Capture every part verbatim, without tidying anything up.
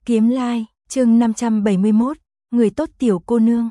Kiếm Lai, chương năm trăm bảy mươi mốt, người tốt tiểu cô nương.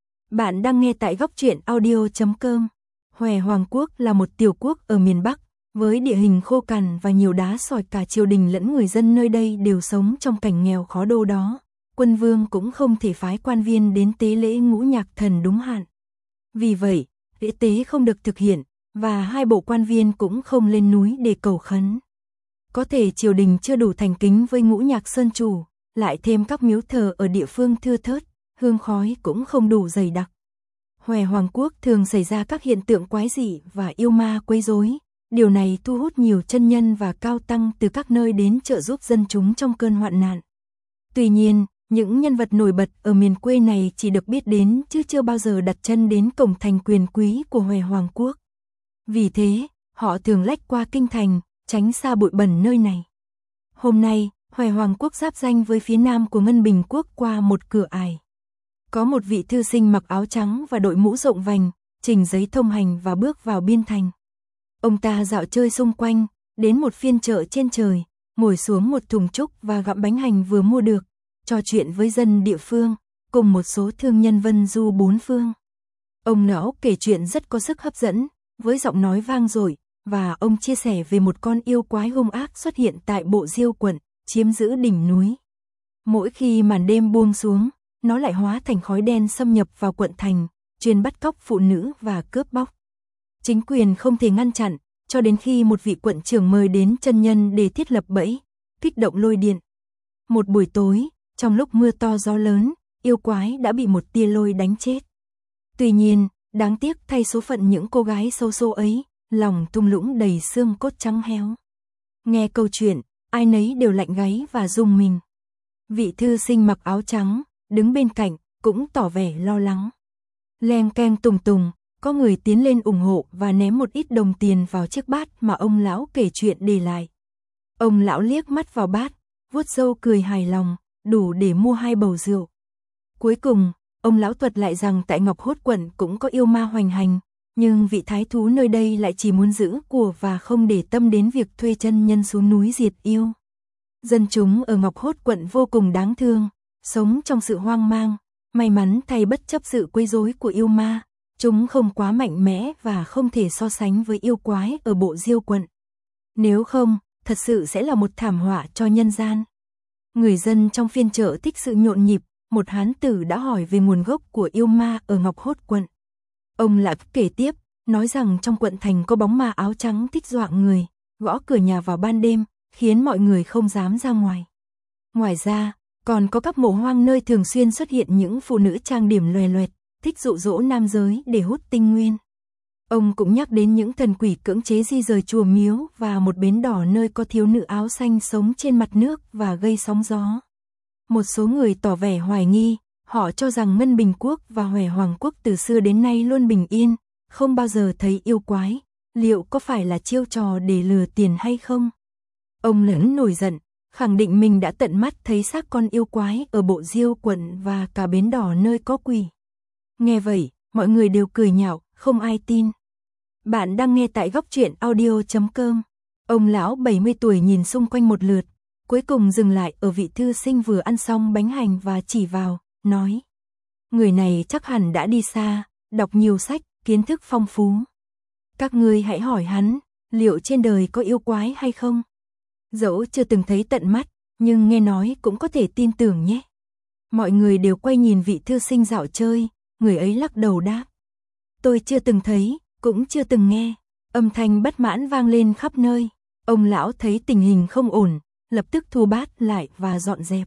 Bạn đang nghe tại góc truyện audio chấm com. Hòe Hoàng quốc là một tiểu quốc ở miền Bắc, với địa hình khô cằn và nhiều đá sỏi, cả triều đình lẫn người dân nơi đây đều sống trong cảnh nghèo khó đô đó. Quân vương cũng không thể phái quan viên đến tế lễ ngũ nhạc thần đúng hạn. Vì vậy, lễ tế không được thực hiện, và hai bộ quan viên cũng không lên núi để cầu khấn. Có thể triều đình chưa đủ thành kính với ngũ nhạc sơn chủ, lại thêm các miếu thờ ở địa phương thưa thớt, hương khói cũng không đủ dày đặc. Hòe Hoàng quốc thường xảy ra các hiện tượng quái dị và yêu ma quấy rối. Điều này thu hút nhiều chân nhân và cao tăng từ các nơi đến trợ giúp dân chúng trong cơn hoạn nạn. Tuy nhiên, những nhân vật nổi bật ở miền quê này chỉ được biết đến chứ chưa bao giờ đặt chân đến cổng thành quyền quý của Hòe Hoàng quốc. Vì thế, họ thường lách qua kinh thành, tránh xa bụi bẩn nơi này. Hôm nay, Hòe Hoàng quốc giáp ranh với phía nam của Ngân Bình quốc qua một cửa ải. Có một vị thư sinh mặc áo trắng và đội mũ rộng vành, trình giấy thông hành và bước vào biên thành. Ông ta dạo chơi xung quanh, đến một phiên chợ trên trời, ngồi xuống một thùng trúc và gặm bánh hành vừa mua được, trò chuyện với dân địa phương, cùng một số thương nhân vân du bốn phương. Ông lão kể chuyện rất có sức hấp dẫn, với giọng nói vang dội, và ông chia sẻ về một con yêu quái hung ác xuất hiện tại Bộ Diêu quận, chiếm giữ đỉnh núi. Mỗi khi màn đêm buông xuống, nó lại hóa thành khói đen xâm nhập vào quận thành, chuyên bắt cóc phụ nữ và cướp bóc. Chính quyền không thể ngăn chặn, cho đến khi một vị quận trưởng mời đến chân nhân để thiết lập bẫy, kích động lôi điện. Một buổi tối, trong lúc mưa to gió lớn, yêu quái đã bị một tia lôi đánh chết. Tuy nhiên, đáng tiếc thay số phận những cô gái xấu số ấy, lòng thung lũng đầy xương cốt trắng héo. Nghe câu chuyện, ai nấy đều lạnh gáy và rùng mình. Vị thư sinh mặc áo trắng, đứng bên cạnh, cũng tỏ vẻ lo lắng. Leng keng tùng tùng, có người tiến lên ủng hộ và ném một ít đồng tiền vào chiếc bát mà ông lão kể chuyện để lại. Ông lão liếc mắt vào bát, vuốt râu cười hài lòng, đủ để mua hai bầu rượu. Cuối cùng, ông lão thuật lại rằng tại Ngọc Hốt quận cũng có yêu ma hoành hành, nhưng vị thái thú nơi đây lại chỉ muốn giữ của và không để tâm đến việc thuê chân nhân xuống núi diệt yêu. Dân chúng ở Ngọc Hốt quận vô cùng đáng thương, sống trong sự hoang mang, may mắn thay bất chấp sự quấy rối của yêu ma, chúng không quá mạnh mẽ và không thể so sánh với yêu quái ở Bộ Diêu quận. Nếu không, thật sự sẽ là một thảm họa cho nhân gian. Người dân trong phiên chợ thích sự nhộn nhịp, một hán tử đã hỏi về nguồn gốc của yêu ma ở Ngọc Hốt quận. Ông lại kể tiếp, nói rằng trong quận thành có bóng ma áo trắng thích dọa người, gõ cửa nhà vào ban đêm, khiến mọi người không dám ra ngoài. Ngoài ra, còn có các mộ hoang nơi thường xuyên xuất hiện những phụ nữ trang điểm loè loẹt, thích dụ dỗ nam giới để hút tinh nguyên. Ông cũng nhắc đến những thần quỷ cưỡng chế di rời chùa miếu và một bến đỏ nơi có thiếu nữ áo xanh sống trên mặt nước và gây sóng gió. Một số người tỏ vẻ hoài nghi, họ cho rằng Ngân Bình quốc và Hòe Hoàng quốc từ xưa đến nay luôn bình yên, không bao giờ thấy yêu quái, liệu có phải là chiêu trò để lừa tiền hay không? Ông lớn nổi giận, khẳng định mình đã tận mắt thấy xác con yêu quái ở Bộ Diêu quận và cả bến đỏ nơi có quỷ. Nghe vậy, mọi người đều cười nhạo, không ai tin. Bạn đang nghe tại góc truyện audio chấm com. Ông lão bảy mươi tuổi nhìn xung quanh một lượt, cuối cùng dừng lại ở vị thư sinh vừa ăn xong bánh hành và chỉ vào, nói: người này chắc hẳn đã đi xa, đọc nhiều sách, kiến thức phong phú. Các ngươi hãy hỏi hắn, liệu trên đời có yêu quái hay không? Dẫu chưa từng thấy tận mắt, nhưng nghe nói cũng có thể tin tưởng nhé. Mọi người đều quay nhìn vị thư sinh dạo chơi, người ấy lắc đầu đáp: tôi chưa từng thấy, cũng chưa từng nghe. Âm thanh bất mãn vang lên khắp nơi. Ông lão thấy tình hình không ổn, lập tức thu bát lại và dọn dẹp.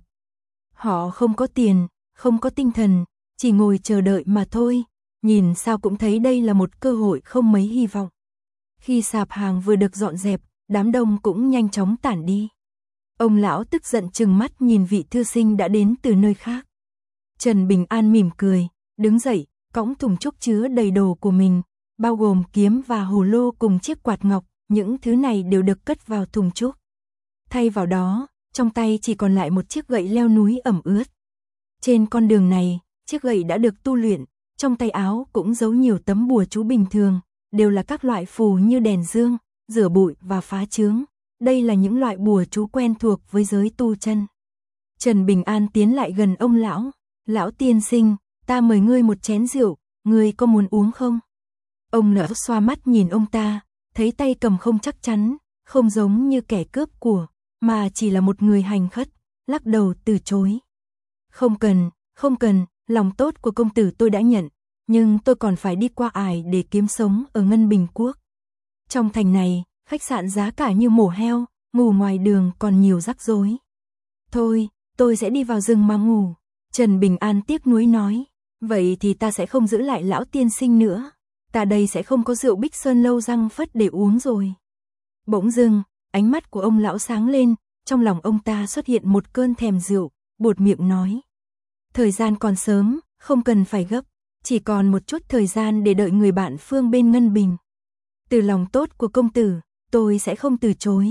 Họ không có tiền, không có tinh thần, chỉ ngồi chờ đợi mà thôi, nhìn sao cũng thấy đây là một cơ hội không mấy hy vọng. Khi sạp hàng vừa được dọn dẹp, đám đông cũng nhanh chóng tản đi. Ông lão tức giận trừng mắt nhìn vị thư sinh đã đến từ nơi khác. Trần Bình An mỉm cười, đứng dậy, cõng thùng trúc chứa đầy đồ của mình, bao gồm kiếm và hồ lô cùng chiếc quạt ngọc, những thứ này đều được cất vào thùng trúc. Thay vào đó, trong tay chỉ còn lại một chiếc gậy leo núi ẩm ướt. Trên con đường này, chiếc gậy đã được tu luyện, trong tay áo cũng giấu nhiều tấm bùa chú bình thường, đều là các loại phù như đèn dương, rửa bụi và phá chướng. Đây là những loại bùa chú quen thuộc với giới tu chân. Trần Bình An tiến lại gần ông lão. Lão tiên sinh, ta mời ngươi một chén rượu, ngươi có muốn uống không? Ông lão xoa mắt nhìn ông ta, thấy tay cầm không chắc chắn, không giống như kẻ cướp của, mà chỉ là một người hành khất, lắc đầu từ chối. Không cần, không cần, lòng tốt của công tử tôi đã nhận, nhưng tôi còn phải đi qua ải để kiếm sống ở Ngân Bình Quốc. Trong thành này, khách sạn giá cả như mổ heo, ngủ ngoài đường còn nhiều rắc rối. Thôi, tôi sẽ đi vào rừng mà ngủ. Trần Bình An tiếc nuối nói, vậy thì ta sẽ không giữ lại lão tiên sinh nữa. Ta đây sẽ không có rượu Bích Sơn lâu răng phất để uống rồi. Bỗng dưng, ánh mắt của ông lão sáng lên, trong lòng ông ta xuất hiện một cơn thèm rượu, buột miệng nói. Thời gian còn sớm, không cần phải gấp, chỉ còn một chút thời gian để đợi người bạn Phương bên Ngân Bình. Từ lòng tốt của công tử, tôi sẽ không từ chối.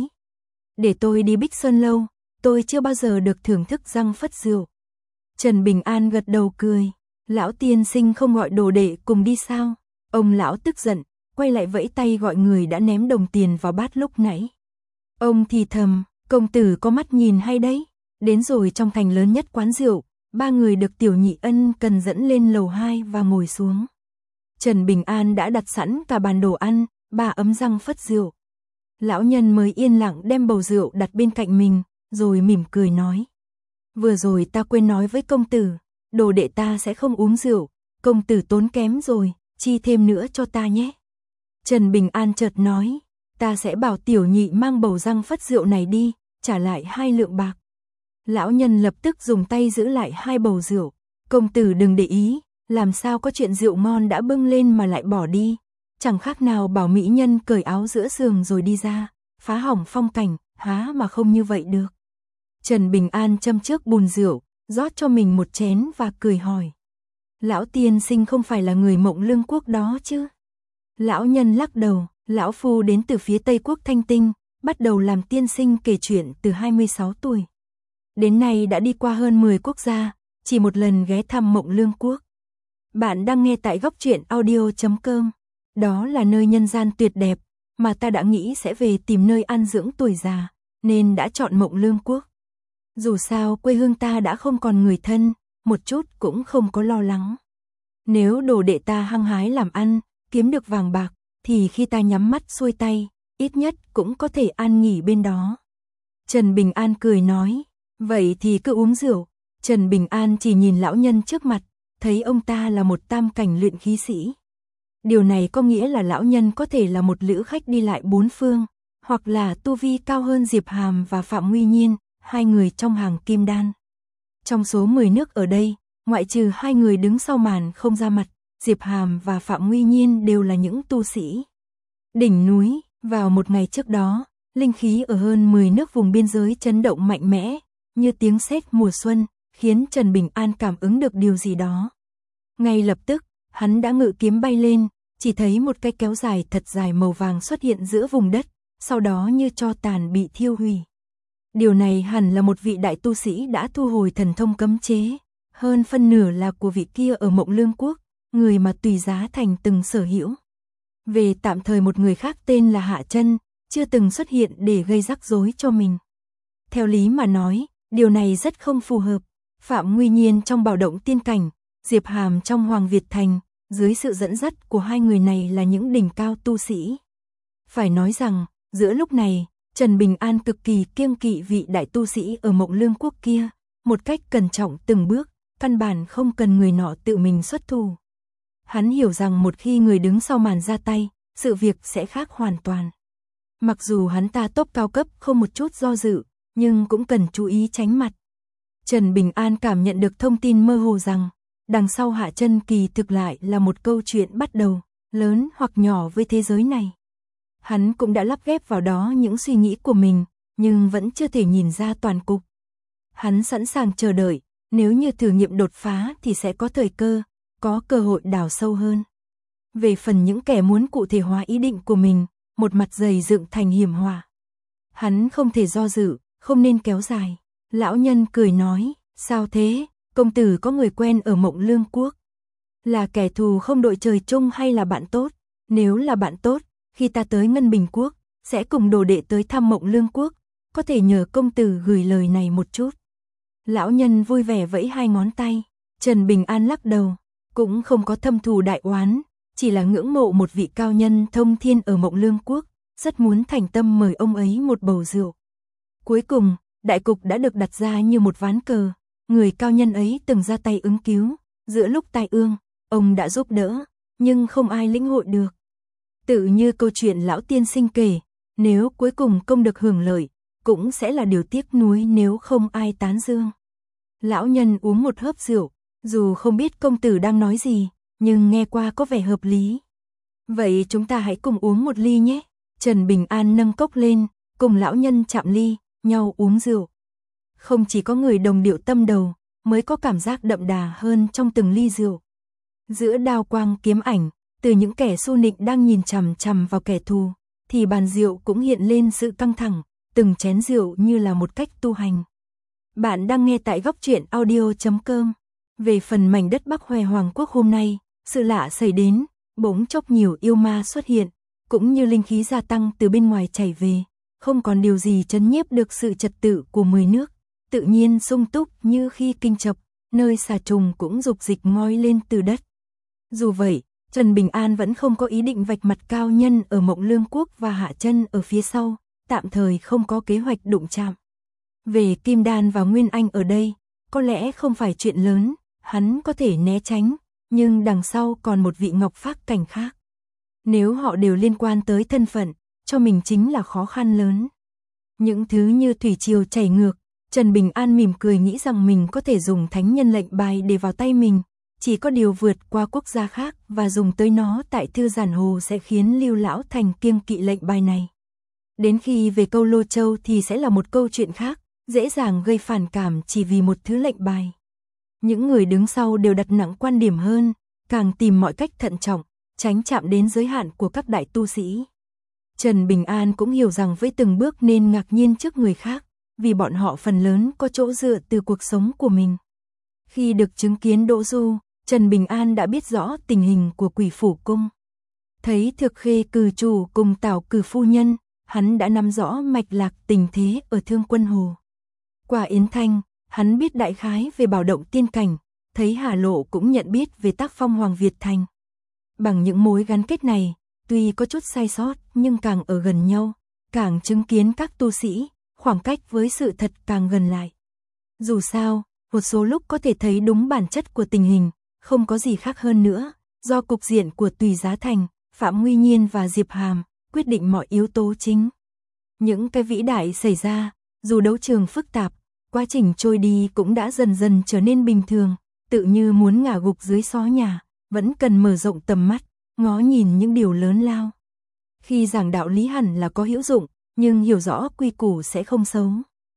Để tôi đi Bích Sơn lâu, tôi chưa bao giờ được thưởng thức răng phất rượu. Trần Bình An gật đầu cười, lão tiên sinh không gọi đồ đệ cùng đi sao? Ông lão tức giận, quay lại vẫy tay gọi người đã ném đồng tiền vào bát lúc nãy. Ông thì thầm, công tử có mắt nhìn hay đấy. Đến rồi trong thành lớn nhất quán rượu, ba người được Tiểu Nhị Ân cần dẫn lên lầu hai và ngồi xuống. Trần Bình An đã đặt sẵn cả bàn đồ ăn, ba ấm răng phất rượu. Lão nhân mới yên lặng đem bầu rượu đặt bên cạnh mình, rồi mỉm cười nói. Vừa rồi ta quên nói với công tử, đồ đệ ta sẽ không uống rượu, công tử tốn kém rồi, chi thêm nữa cho ta nhé. Trần Bình An chợt nói, ta sẽ bảo Tiểu Nhị mang bầu răng phất rượu này đi, trả lại hai lượng bạc. Lão nhân lập tức dùng tay giữ lại hai bầu rượu, công tử đừng để ý, làm sao có chuyện rượu ngon đã bưng lên mà lại bỏ đi, chẳng khác nào bảo mỹ nhân cởi áo giữa giường rồi đi ra, phá hỏng phong cảnh, há mà không như vậy được. Trần Bình An châm trước bùn rượu, rót cho mình một chén và cười hỏi. Lão tiên sinh không phải là người Mộng Lương Quốc đó chứ? Lão nhân lắc đầu, lão phu đến từ phía Tây Quốc Thanh Tinh, bắt đầu làm tiên sinh kể chuyện từ hai mươi sáu tuổi. Đến nay đã đi qua hơn mười quốc gia, chỉ một lần ghé thăm Mộng Lương Quốc. Bạn đang nghe tại góc truyện audio chấm com. Đó là nơi nhân gian tuyệt đẹp, mà ta đã nghĩ sẽ về tìm nơi an dưỡng tuổi già, nên đã chọn Mộng Lương Quốc. Dù sao quê hương ta đã không còn người thân, một chút cũng không có lo lắng. Nếu đồ đệ ta hăng hái làm ăn, kiếm được vàng bạc, thì khi ta nhắm mắt xuôi tay, ít nhất cũng có thể an nghỉ bên đó. Trần Bình An cười nói, vậy thì cứ uống rượu. Trần Bình An chỉ nhìn lão nhân trước mặt, thấy ông ta là một tam cảnh luyện khí sĩ. Điều này có nghĩa là lão nhân có thể là một lữ khách đi lại bốn phương, hoặc là tu vi cao hơn Diệp Hàm và Phạm Nguy Nhiên, hai người trong hàng kim đan. Trong số mười nước ở đây, ngoại trừ hai người đứng sau màn không ra mặt, Diệp Hàm và Phạm Nguy Nhiên đều là những tu sĩ. Đỉnh núi, vào một ngày trước đó, linh khí ở hơn mười nước vùng biên giới chấn động mạnh mẽ, như tiếng sét mùa xuân, khiến Trần Bình An cảm ứng được điều gì đó. Ngay lập tức, hắn đã ngự kiếm bay lên, chỉ thấy một cái kéo dài thật dài màu vàng xuất hiện giữa vùng đất, sau đó như tro tàn bị thiêu hủy. Điều này hẳn là một vị đại tu sĩ đã thu hồi thần thông cấm chế, hơn phân nửa là của vị kia ở Mộng Lương Quốc, người mà Tùy Giá Thành từng sở hữu. Về tạm thời một người khác tên là Hạ Chân, chưa từng xuất hiện để gây rắc rối cho mình. Theo lý mà nói, điều này rất không phù hợp. Phạm Nguy Nhiên trong Bảo Động Tiên Cảnh, Diệp Hàm trong Hoàng Việt Thành, dưới sự dẫn dắt của hai người này là những đỉnh cao tu sĩ. Phải nói rằng, giữa lúc này, Trần Bình An cực kỳ kiêng kỵ vị đại tu sĩ ở Mộng Lương Quốc kia, một cách cẩn trọng từng bước, căn bản không cần người nọ tự mình xuất thủ. Hắn hiểu rằng một khi người đứng sau màn ra tay, sự việc sẽ khác hoàn toàn. Mặc dù hắn ta top cao cấp không một chút do dự, nhưng cũng cần chú ý tránh mặt. Trần Bình An cảm nhận được thông tin mơ hồ rằng, đằng sau Hạ Chân kỳ thực lại là một câu chuyện bắt đầu, lớn hoặc nhỏ với thế giới này. Hắn cũng đã lắp ghép vào đó những suy nghĩ của mình, nhưng vẫn chưa thể nhìn ra toàn cục. Hắn sẵn sàng chờ đợi, nếu như thử nghiệm đột phá thì sẽ có thời cơ, có cơ hội đào sâu hơn. Về phần những kẻ muốn cụ thể hóa ý định của mình, một mặt dày dựng thành hiểm họa. Hắn không thể do dự, không nên kéo dài. Lão nhân cười nói, sao thế, công tử có người quen ở Mộng Lương Quốc. Là kẻ thù không đội trời chung hay là bạn tốt? Nếu là bạn tốt, khi ta tới Ngân Bình Quốc, sẽ cùng đồ đệ tới thăm Mộng Lương Quốc, có thể nhờ công tử gửi lời này một chút. Lão nhân vui vẻ vẫy hai ngón tay. Trần Bình An lắc đầu, cũng không có thâm thù đại oán, chỉ là ngưỡng mộ một vị cao nhân thông thiên ở Mộng Lương Quốc, rất muốn thành tâm mời ông ấy một bầu rượu. Cuối cùng, đại cục đã được đặt ra như một ván cờ, người cao nhân ấy từng ra tay ứng cứu, giữa lúc tai ương, ông đã giúp đỡ, nhưng không ai lĩnh hội được. Tự như câu chuyện lão tiên sinh kể, nếu cuối cùng công được hưởng lợi, cũng sẽ là điều tiếc nuối nếu không ai tán dương. Lão nhân uống một hớp rượu, dù không biết công tử đang nói gì, nhưng nghe qua có vẻ hợp lý. Vậy chúng ta hãy cùng uống một ly nhé. Trần Bình An nâng cốc lên, cùng lão nhân chạm ly, nhau uống rượu. Không chỉ có người đồng điệu tâm đầu, mới có cảm giác đậm đà hơn trong từng ly rượu. Giữa đao quang kiếm ảnh, từ những kẻ xu nịnh đang nhìn chằm chằm vào kẻ thù, thì bàn rượu cũng hiện lên sự căng thẳng, từng chén rượu như là một cách tu hành. Bạn đang nghe tại góc truyện audio chấm com. Về phần mảnh đất Bắc Hoè Hoàng Quốc hôm nay, sự lạ xảy đến, bỗng chốc nhiều yêu ma xuất hiện, cũng như linh khí gia tăng từ bên ngoài chảy về, không còn điều gì trấn nhiếp được sự trật tự của mười nước, tự nhiên sung túc như khi kinh chập, nơi xà trùng cũng dục dịch ngoi lên từ đất. Dù vậy, Trần Bình An vẫn không có ý định vạch mặt cao nhân ở Mộng Lương Quốc và hạ chân ở phía sau, tạm thời không có kế hoạch đụng chạm. Về Kim Đan và Nguyên Anh ở đây, có lẽ không phải chuyện lớn, hắn có thể né tránh, nhưng đằng sau còn một vị Ngọc Phác cảnh khác. Nếu họ đều liên quan tới thân phận, cho mình chính là khó khăn lớn. Những thứ như thủy triều chảy ngược, Trần Bình An mỉm cười nghĩ rằng mình có thể dùng thánh nhân lệnh bài để vào tay mình, chỉ có điều vượt qua quốc gia khác và dùng tới nó tại Thư Giản Hồ sẽ khiến Lưu Lão Thành kiêng kỵ lệnh bài này. Đến khi về câu Lô Châu thì sẽ là một câu chuyện khác, dễ dàng gây phản cảm chỉ vì một thứ lệnh bài. Những người đứng sau đều đặt nặng quan điểm hơn, càng tìm mọi cách thận trọng, tránh chạm đến giới hạn của các đại tu sĩ. Trần Bình An cũng hiểu rằng với từng bước nên ngạc nhiên trước người khác, vì bọn họ phần lớn có chỗ dựa từ cuộc sống của mình. Khi được chứng kiến Đỗ Du, Trần Bình An đã biết rõ tình hình của Quỷ Phủ Cung. Thấy Thực Khê cử chủ cùng Tảo cử phu nhân, hắn đã nắm rõ mạch lạc tình thế ở Thương Quân Hồ. Qua Yến Thanh, hắn biết đại khái về Bảo Động tiên cảnh, thấy Hà Lộ cũng nhận biết về tác phong Hoàng Việt Thành. Bằng những mối gắn kết này, tuy có chút sai sót nhưng càng ở gần nhau, càng chứng kiến các tu sĩ, khoảng cách với sự thật càng gần lại. Dù sao, một số lúc có thể thấy đúng bản chất của tình hình, không có gì khác hơn nữa, do cục diện của Tùy Giá Thành, Phạm Nguy Nhiên và Diệp Hàm quyết định mọi yếu tố chính. Những cái vĩ đại xảy ra, dù đấu trường phức tạp, quá trình trôi đi cũng đã dần dần trở nên bình thường, tự như muốn ngả gục dưới xó nhà, vẫn cần mở rộng tầm mắt, ngó nhìn những điều lớn lao. Khi giảng đạo lý hẳn là có hữu dụng, nhưng hiểu rõ quy củ sẽ không xấu.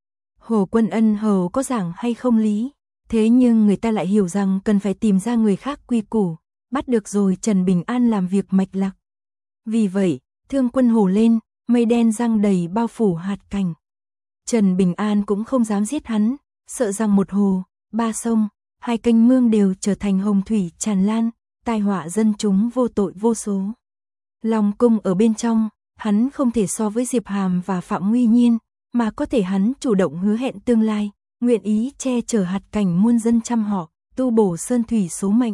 Hồ Quân Ân hầu có giảng hay không lý, thế nhưng người ta lại hiểu rằng cần phải tìm ra người khác quy củ, bắt được rồi Trần Bình An làm việc mạch lạc. Vì vậy, Thương Quân Hồ lên, mây đen giăng đầy bao phủ hạt cảnh. Trần Bình An cũng không dám giết hắn, sợ rằng một hồ, ba sông, hai kênh mương đều trở thành hồng thủy tràn lan, tai họa dân chúng vô tội vô số. Long cung ở bên trong, hắn không thể so với Diệp Hàm và Phạm Nguy Nhiên, mà có thể hắn chủ động hứa hẹn tương lai, nguyện ý che chở hạt cảnh muôn dân trăm họ, tu bổ sơn thủy số mệnh.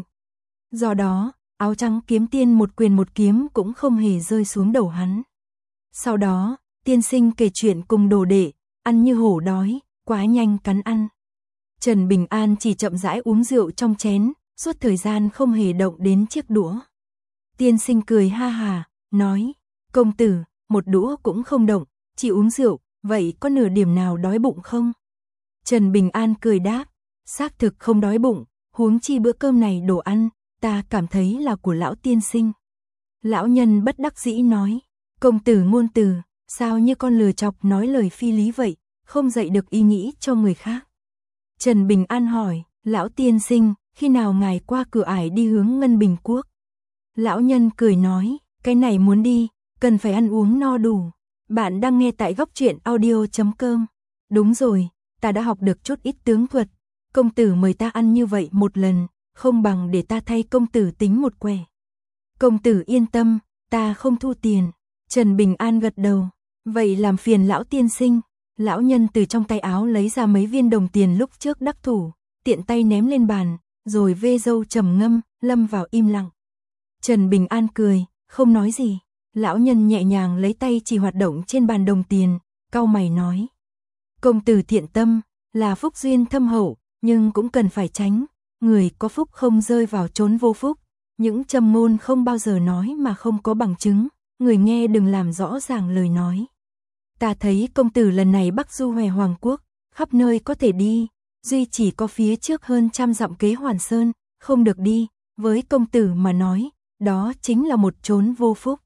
Do đó, áo trắng kiếm tiên một quyền một kiếm cũng không hề rơi xuống đầu hắn. Sau đó, tiên sinh kể chuyện cùng đồ đệ, ăn như hổ đói, quá nhanh cắn ăn. Trần Bình An chỉ chậm rãi uống rượu trong chén, suốt thời gian không hề động đến chiếc đũa. Tiên sinh cười ha hà, nói, công tử, một đũa cũng không động, chỉ uống rượu, vậy có nửa điểm nào đói bụng không? Trần Bình An cười đáp, xác thực không đói bụng, huống chi bữa cơm này đồ ăn, ta cảm thấy là của lão tiên sinh. Lão nhân bất đắc dĩ nói, công tử ngôn từ, sao như con lừa chọc nói lời phi lý vậy, không dạy được ý nghĩ cho người khác. Trần Bình An hỏi, lão tiên sinh, khi nào ngài qua cửa ải đi hướng Ngân Bình Quốc? Lão nhân cười nói, cái này muốn đi, cần phải ăn uống no đủ. Bạn đang nghe tại góc truyện audio chấm com. Đúng rồi, ta đã học được chút ít tướng thuật. Công tử mời ta ăn như vậy một lần, không bằng để ta thay công tử tính một quẻ. Công tử yên tâm, ta không thu tiền. Trần Bình An gật đầu, vậy làm phiền lão tiên sinh. Lão nhân từ trong tay áo lấy ra mấy viên đồng tiền lúc trước đắc thủ, tiện tay ném lên bàn, rồi vê râu trầm ngâm, lâm vào im lặng. Trần Bình An cười, không nói gì. Lão nhân nhẹ nhàng lấy tay chỉ hoạt động trên bàn đồng tiền, cau mày nói. Công tử thiện tâm, là phúc duyên thâm hậu, nhưng cũng cần phải tránh. Người có phúc không rơi vào chốn vô phúc. Những châm ngôn không bao giờ nói mà không có bằng chứng. Người nghe đừng làm rõ ràng lời nói. Ta thấy công tử lần này bắc du Hòe Hoàng Quốc, khắp nơi có thể đi. Duy chỉ có phía trước hơn trăm dặm Kế Hoàn Sơn, không được đi. Với công tử mà nói, đó chính là một chốn vô phúc.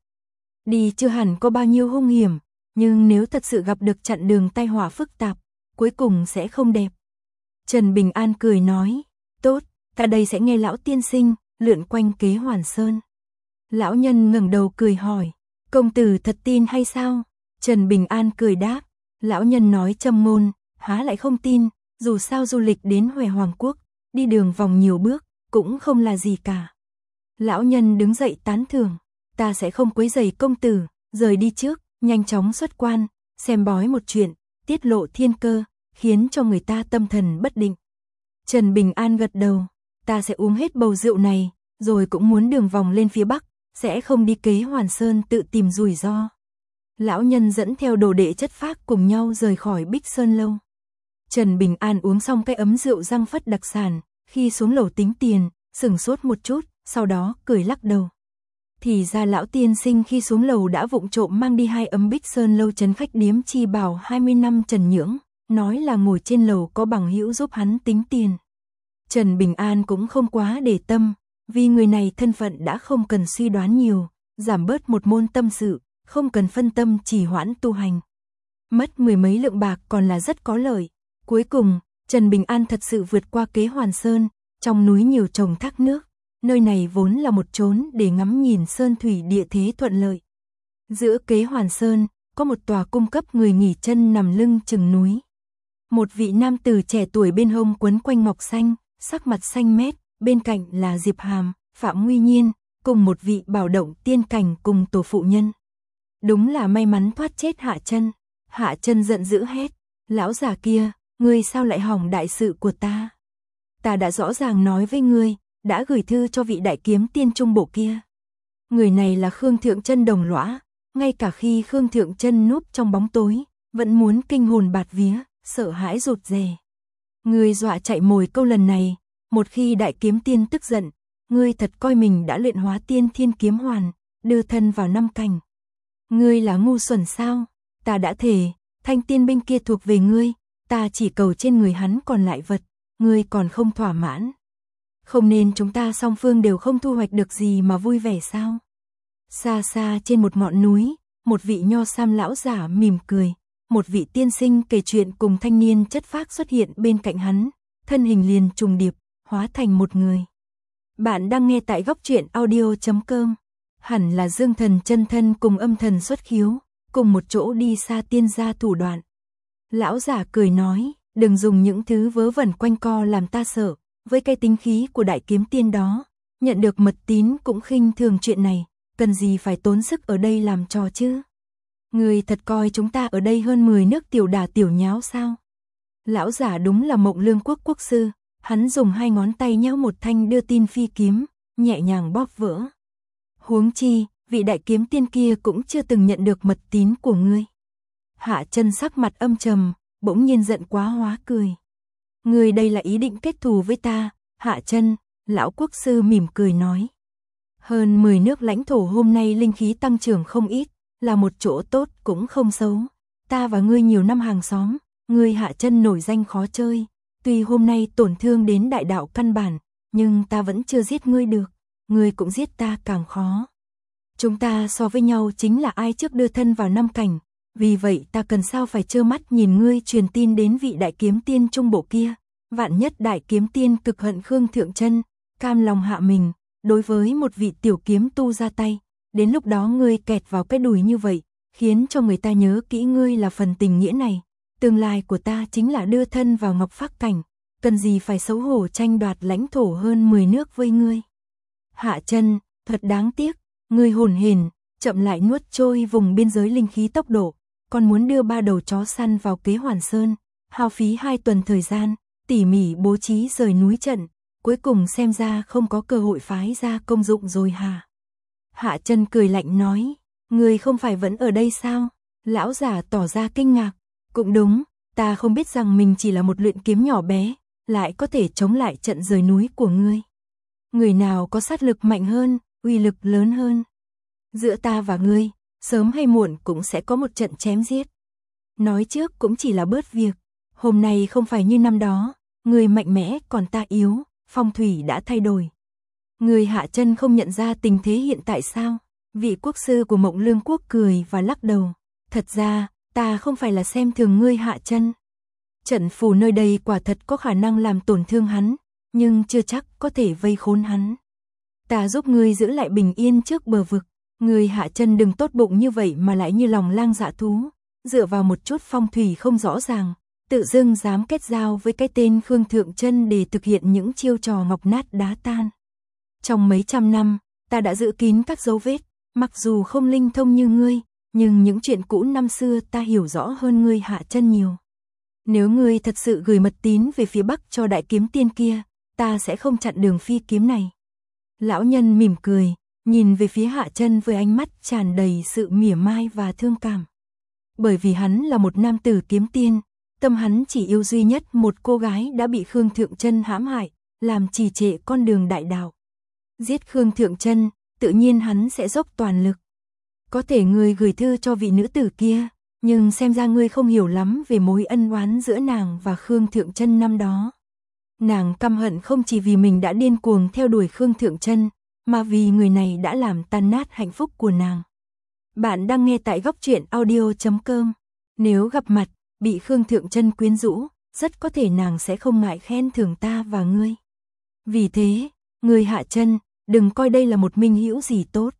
Đi chưa hẳn có bao nhiêu hung hiểm, nhưng nếu thật sự gặp được chặn đường tai họa phức tạp, cuối cùng sẽ không đẹp. Trần Bình An cười nói, tốt, ta đây sẽ nghe lão tiên sinh, lượn quanh Kế Hoàn Sơn. Lão nhân ngẩng đầu cười hỏi, công tử thật tin hay sao? Trần Bình An cười đáp, lão nhân nói châm ngôn, há lại không tin, dù sao du lịch đến Hòe Hoàng Quốc, đi đường vòng nhiều bước, cũng không là gì cả. Lão nhân đứng dậy tán thưởng, ta sẽ không quấy rầy công tử, rời đi trước, nhanh chóng xuất quan, xem bói một chuyện, tiết lộ thiên cơ, khiến cho người ta tâm thần bất định. Trần Bình An gật đầu, ta sẽ uống hết bầu rượu này, rồi cũng muốn đường vòng lên phía Bắc, sẽ không đi Kế Hoàn Sơn tự tìm rủi ro. Lão nhân dẫn theo đồ đệ chất phác cùng nhau rời khỏi Bích Sơn Lâu. Trần Bình An uống xong cái ấm rượu răng phất đặc sản, khi xuống lầu tính tiền, sửng sốt một chút, sau đó cười lắc đầu. Thì ra lão tiên sinh khi xuống lầu đã vụng trộm mang đi hai ấm Bích Sơn Lâu trấn khách điếm chi bảo hai mươi năm Trần Nhưỡng, nói là ngồi trên lầu có bằng hữu giúp hắn tính tiền. Trần Bình An cũng không quá để tâm, vì người này thân phận đã không cần suy đoán nhiều, giảm bớt một môn tâm sự, không cần phân tâm trì hoãn tu hành. Mất mười mấy lượng bạc còn là rất có lợi. Cuối cùng, Trần Bình An thật sự vượt qua Kế Hoàn Sơn, trong núi nhiều trồng thác nước. Nơi này vốn là một chốn để ngắm nhìn sơn thủy địa thế thuận lợi. Giữa Kế Hoàn Sơn, có một tòa cung cấp người nghỉ chân nằm lưng chừng núi. Một vị nam tử trẻ tuổi bên hông quấn quanh ngọc xanh, sắc mặt xanh mét, bên cạnh là Diệp Hàm, Phạm Nguy Nhiên, cùng một vị bảo động tiên cảnh cùng tổ phụ nhân. Đúng là may mắn thoát chết Hạ Chân. Hạ Chân giận dữ hét, lão già kia, ngươi sao lại hỏng đại sự của ta? Ta đã rõ ràng nói với ngươi, đã gửi thư cho vị đại kiếm tiên trung bộ kia. Người này là Khương Thượng Chân đồng lõa, ngay cả khi Khương Thượng Chân núp trong bóng tối, vẫn muốn kinh hồn bạt vía, sợ hãi rụt rè. Ngươi dọa chạy mồi câu lần này, một khi đại kiếm tiên tức giận, ngươi thật coi mình đã luyện hóa tiên thiên kiếm hoàn, đưa thân vào năm cảnh. Ngươi là ngu xuẩn sao? Ta đã thề, thanh tiên binh kia thuộc về ngươi, ta chỉ cầu trên người hắn còn lại vật, ngươi còn không thỏa mãn. Không nên chúng ta song phương đều không thu hoạch được gì mà vui vẻ sao? Xa xa trên một ngọn núi, một vị nho sam lão giả mỉm cười, một vị tiên sinh kể chuyện cùng thanh niên chất phác xuất hiện bên cạnh hắn, thân hình liền trùng điệp, hóa thành một người. Bạn đang nghe tại góc truyện audio chấm com. Hẳn là Dương Thần chân thân cùng âm thần xuất khiếu, cùng một chỗ đi xa tiên gia thủ đoạn. Lão giả cười nói, đừng dùng những thứ vớ vẩn quanh co làm ta sợ, với cái tính khí của đại kiếm tiên đó, nhận được mật tín cũng khinh thường chuyện này, cần gì phải tốn sức ở đây làm trò chứ? Người thật coi chúng ta ở đây hơn mười nước tiểu đà tiểu nháo sao? Lão giả đúng là Mộng Lương Quốc quốc sư, hắn dùng hai ngón tay nhéo một thanh đưa tin phi kiếm, nhẹ nhàng bóp vỡ. Huống chi, vị đại kiếm tiên kia cũng chưa từng nhận được mật tín của ngươi. Hạ Chân sắc mặt âm trầm, bỗng nhiên giận quá hóa cười. Ngươi đây là ý định kết thù với ta? Hạ Chân, lão quốc sư mỉm cười nói. Hơn mười nước lãnh thổ hôm nay linh khí tăng trưởng không ít, là một chỗ tốt cũng không xấu. Ta và ngươi nhiều năm hàng xóm, ngươi Hạ Chân nổi danh khó chơi. Tuy hôm nay tổn thương đến đại đạo căn bản, nhưng ta vẫn chưa giết ngươi được. Ngươi cũng giết ta càng khó. Chúng ta so với nhau chính là ai trước đưa thân vào năm cảnh, vì vậy ta cần sao phải trơ mắt nhìn ngươi truyền tin đến vị đại kiếm tiên trung bộ kia. Vạn nhất đại kiếm tiên cực hận Khương Thượng Chân, cam lòng hạ mình, đối với một vị tiểu kiếm tu ra tay, đến lúc đó ngươi kẹt vào cái đùi như vậy, khiến cho người ta nhớ kỹ ngươi là phần tình nghĩa này. Tương lai của ta chính là đưa thân vào ngọc phác cảnh, cần gì phải xấu hổ tranh đoạt lãnh thổ hơn mười nước với ngươi. Hạ Chân, thật đáng tiếc, ngươi hồn hển, chậm lại nuốt trôi vùng biên giới linh khí tốc độ, con muốn đưa ba đầu chó săn vào Kế Hoàn Sơn, hao phí hai tuần thời gian, tỉ mỉ bố trí rời núi trận, cuối cùng xem ra không có cơ hội phái ra công dụng rồi hả? Hạ Chân cười lạnh nói, người không phải vẫn ở đây sao? Lão giả tỏ ra kinh ngạc, cũng đúng, ta không biết rằng mình chỉ là một luyện kiếm nhỏ bé, lại có thể chống lại trận rời núi của ngươi. Người nào có sát lực mạnh hơn, uy lực lớn hơn? Giữa ta và ngươi, sớm hay muộn cũng sẽ có một trận chém giết. Nói trước cũng chỉ là bớt việc, hôm nay không phải như năm đó, ngươi mạnh mẽ còn ta yếu, phong thủy đã thay đổi. Người Hạ Chân không nhận ra tình thế hiện tại sao? Vị quốc sư của Mộng Lương Quốc cười và lắc đầu, thật ra, ta không phải là xem thường ngươi Hạ Chân. Trận phù nơi đây quả thật có khả năng làm tổn thương hắn, nhưng chưa chắc có thể vây khốn hắn. Ta giúp ngươi giữ lại bình yên trước bờ vực, ngươi Hạ Chân đừng tốt bụng như vậy mà lại như lòng lang dạ thú, dựa vào một chút phong thủy không rõ ràng, tự dưng dám kết giao với cái tên Khương Thượng Chân để thực hiện những chiêu trò ngọc nát đá tan. Trong mấy trăm năm, ta đã giữ kín các dấu vết, mặc dù không linh thông như ngươi, nhưng những chuyện cũ năm xưa ta hiểu rõ hơn ngươi Hạ Chân nhiều. Nếu ngươi thật sự gửi mật tín về phía Bắc cho đại kiếm tiên kia, ta sẽ không chặn đường phi kiếm này. Lão nhân mỉm cười, nhìn về phía Hạ Chân với ánh mắt tràn đầy sự mỉa mai và thương cảm. Bởi vì hắn là một nam tử kiếm tiên, tâm hắn chỉ yêu duy nhất một cô gái đã bị Khương Thượng Chân hãm hại, làm trì trệ con đường đại đạo. Giết Khương Thượng Chân, tự nhiên hắn sẽ dốc toàn lực. Có thể ngươi gửi thư cho vị nữ tử kia, nhưng xem ra ngươi không hiểu lắm về mối ân oán giữa nàng và Khương Thượng Chân năm đó. Nàng căm hận không chỉ vì mình đã điên cuồng theo đuổi Khương Thượng Chân, mà vì người này đã làm tan nát hạnh phúc của nàng. Bạn đang nghe tại góc truyện audio chấm com. Nếu gặp mặt, bị Khương Thượng Chân quyến rũ, rất có thể nàng sẽ không ngại khen thưởng ta và ngươi. Vì thế, ngươi Hạ Chân, đừng coi đây là một minh hữu gì tốt.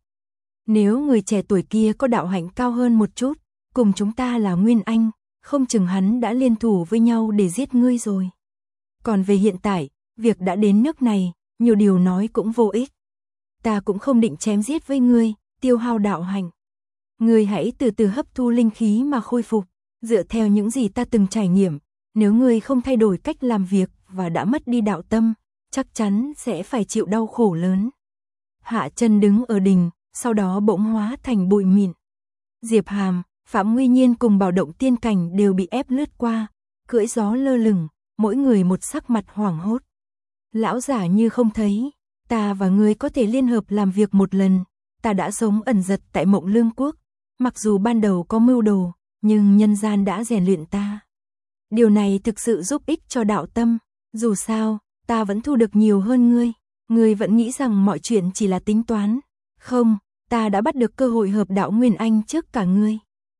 Nếu người trẻ tuổi kia có đạo hạnh cao hơn một chút, cùng chúng ta là Nguyên Anh, không chừng hắn đã liên thủ với nhau để giết ngươi rồi. Còn về hiện tại, việc đã đến nước này, nhiều điều nói cũng vô ích. Ta cũng không định chém giết với ngươi, tiêu hao đạo hạnh. Ngươi hãy từ từ hấp thu linh khí mà khôi phục, dựa theo những gì ta từng trải nghiệm, nếu ngươi không thay đổi cách làm việc và đã mất đi đạo tâm, chắc chắn sẽ phải chịu đau khổ lớn. Hạ Chân đứng ở đình, sau đó bỗng hóa thành bụi mịn. Diệp Hàm, Phạm Nguy Nhiên cùng Bảo Động Tiên Cảnh đều bị ép lướt qua, cưỡi gió lơ lửng, mỗi người một sắc mặt hoảng hốt. Lão giả như không thấy, ta và ngươi có thể liên hợp làm việc một lần, ta đã sống ẩn giật tại Mộng Lương Quốc, mặc dù ban đầu có mưu đồ, nhưng nhân gian đã rèn luyện ta. Điều này thực sự giúp ích cho đạo tâm, dù sao, ta vẫn thu được nhiều hơn ngươi, ngươi vẫn nghĩ rằng mọi chuyện chỉ là tính toán. Không, ta đã bắt được cơ hội hợp đạo Nguyên Anh trước cả ngươi.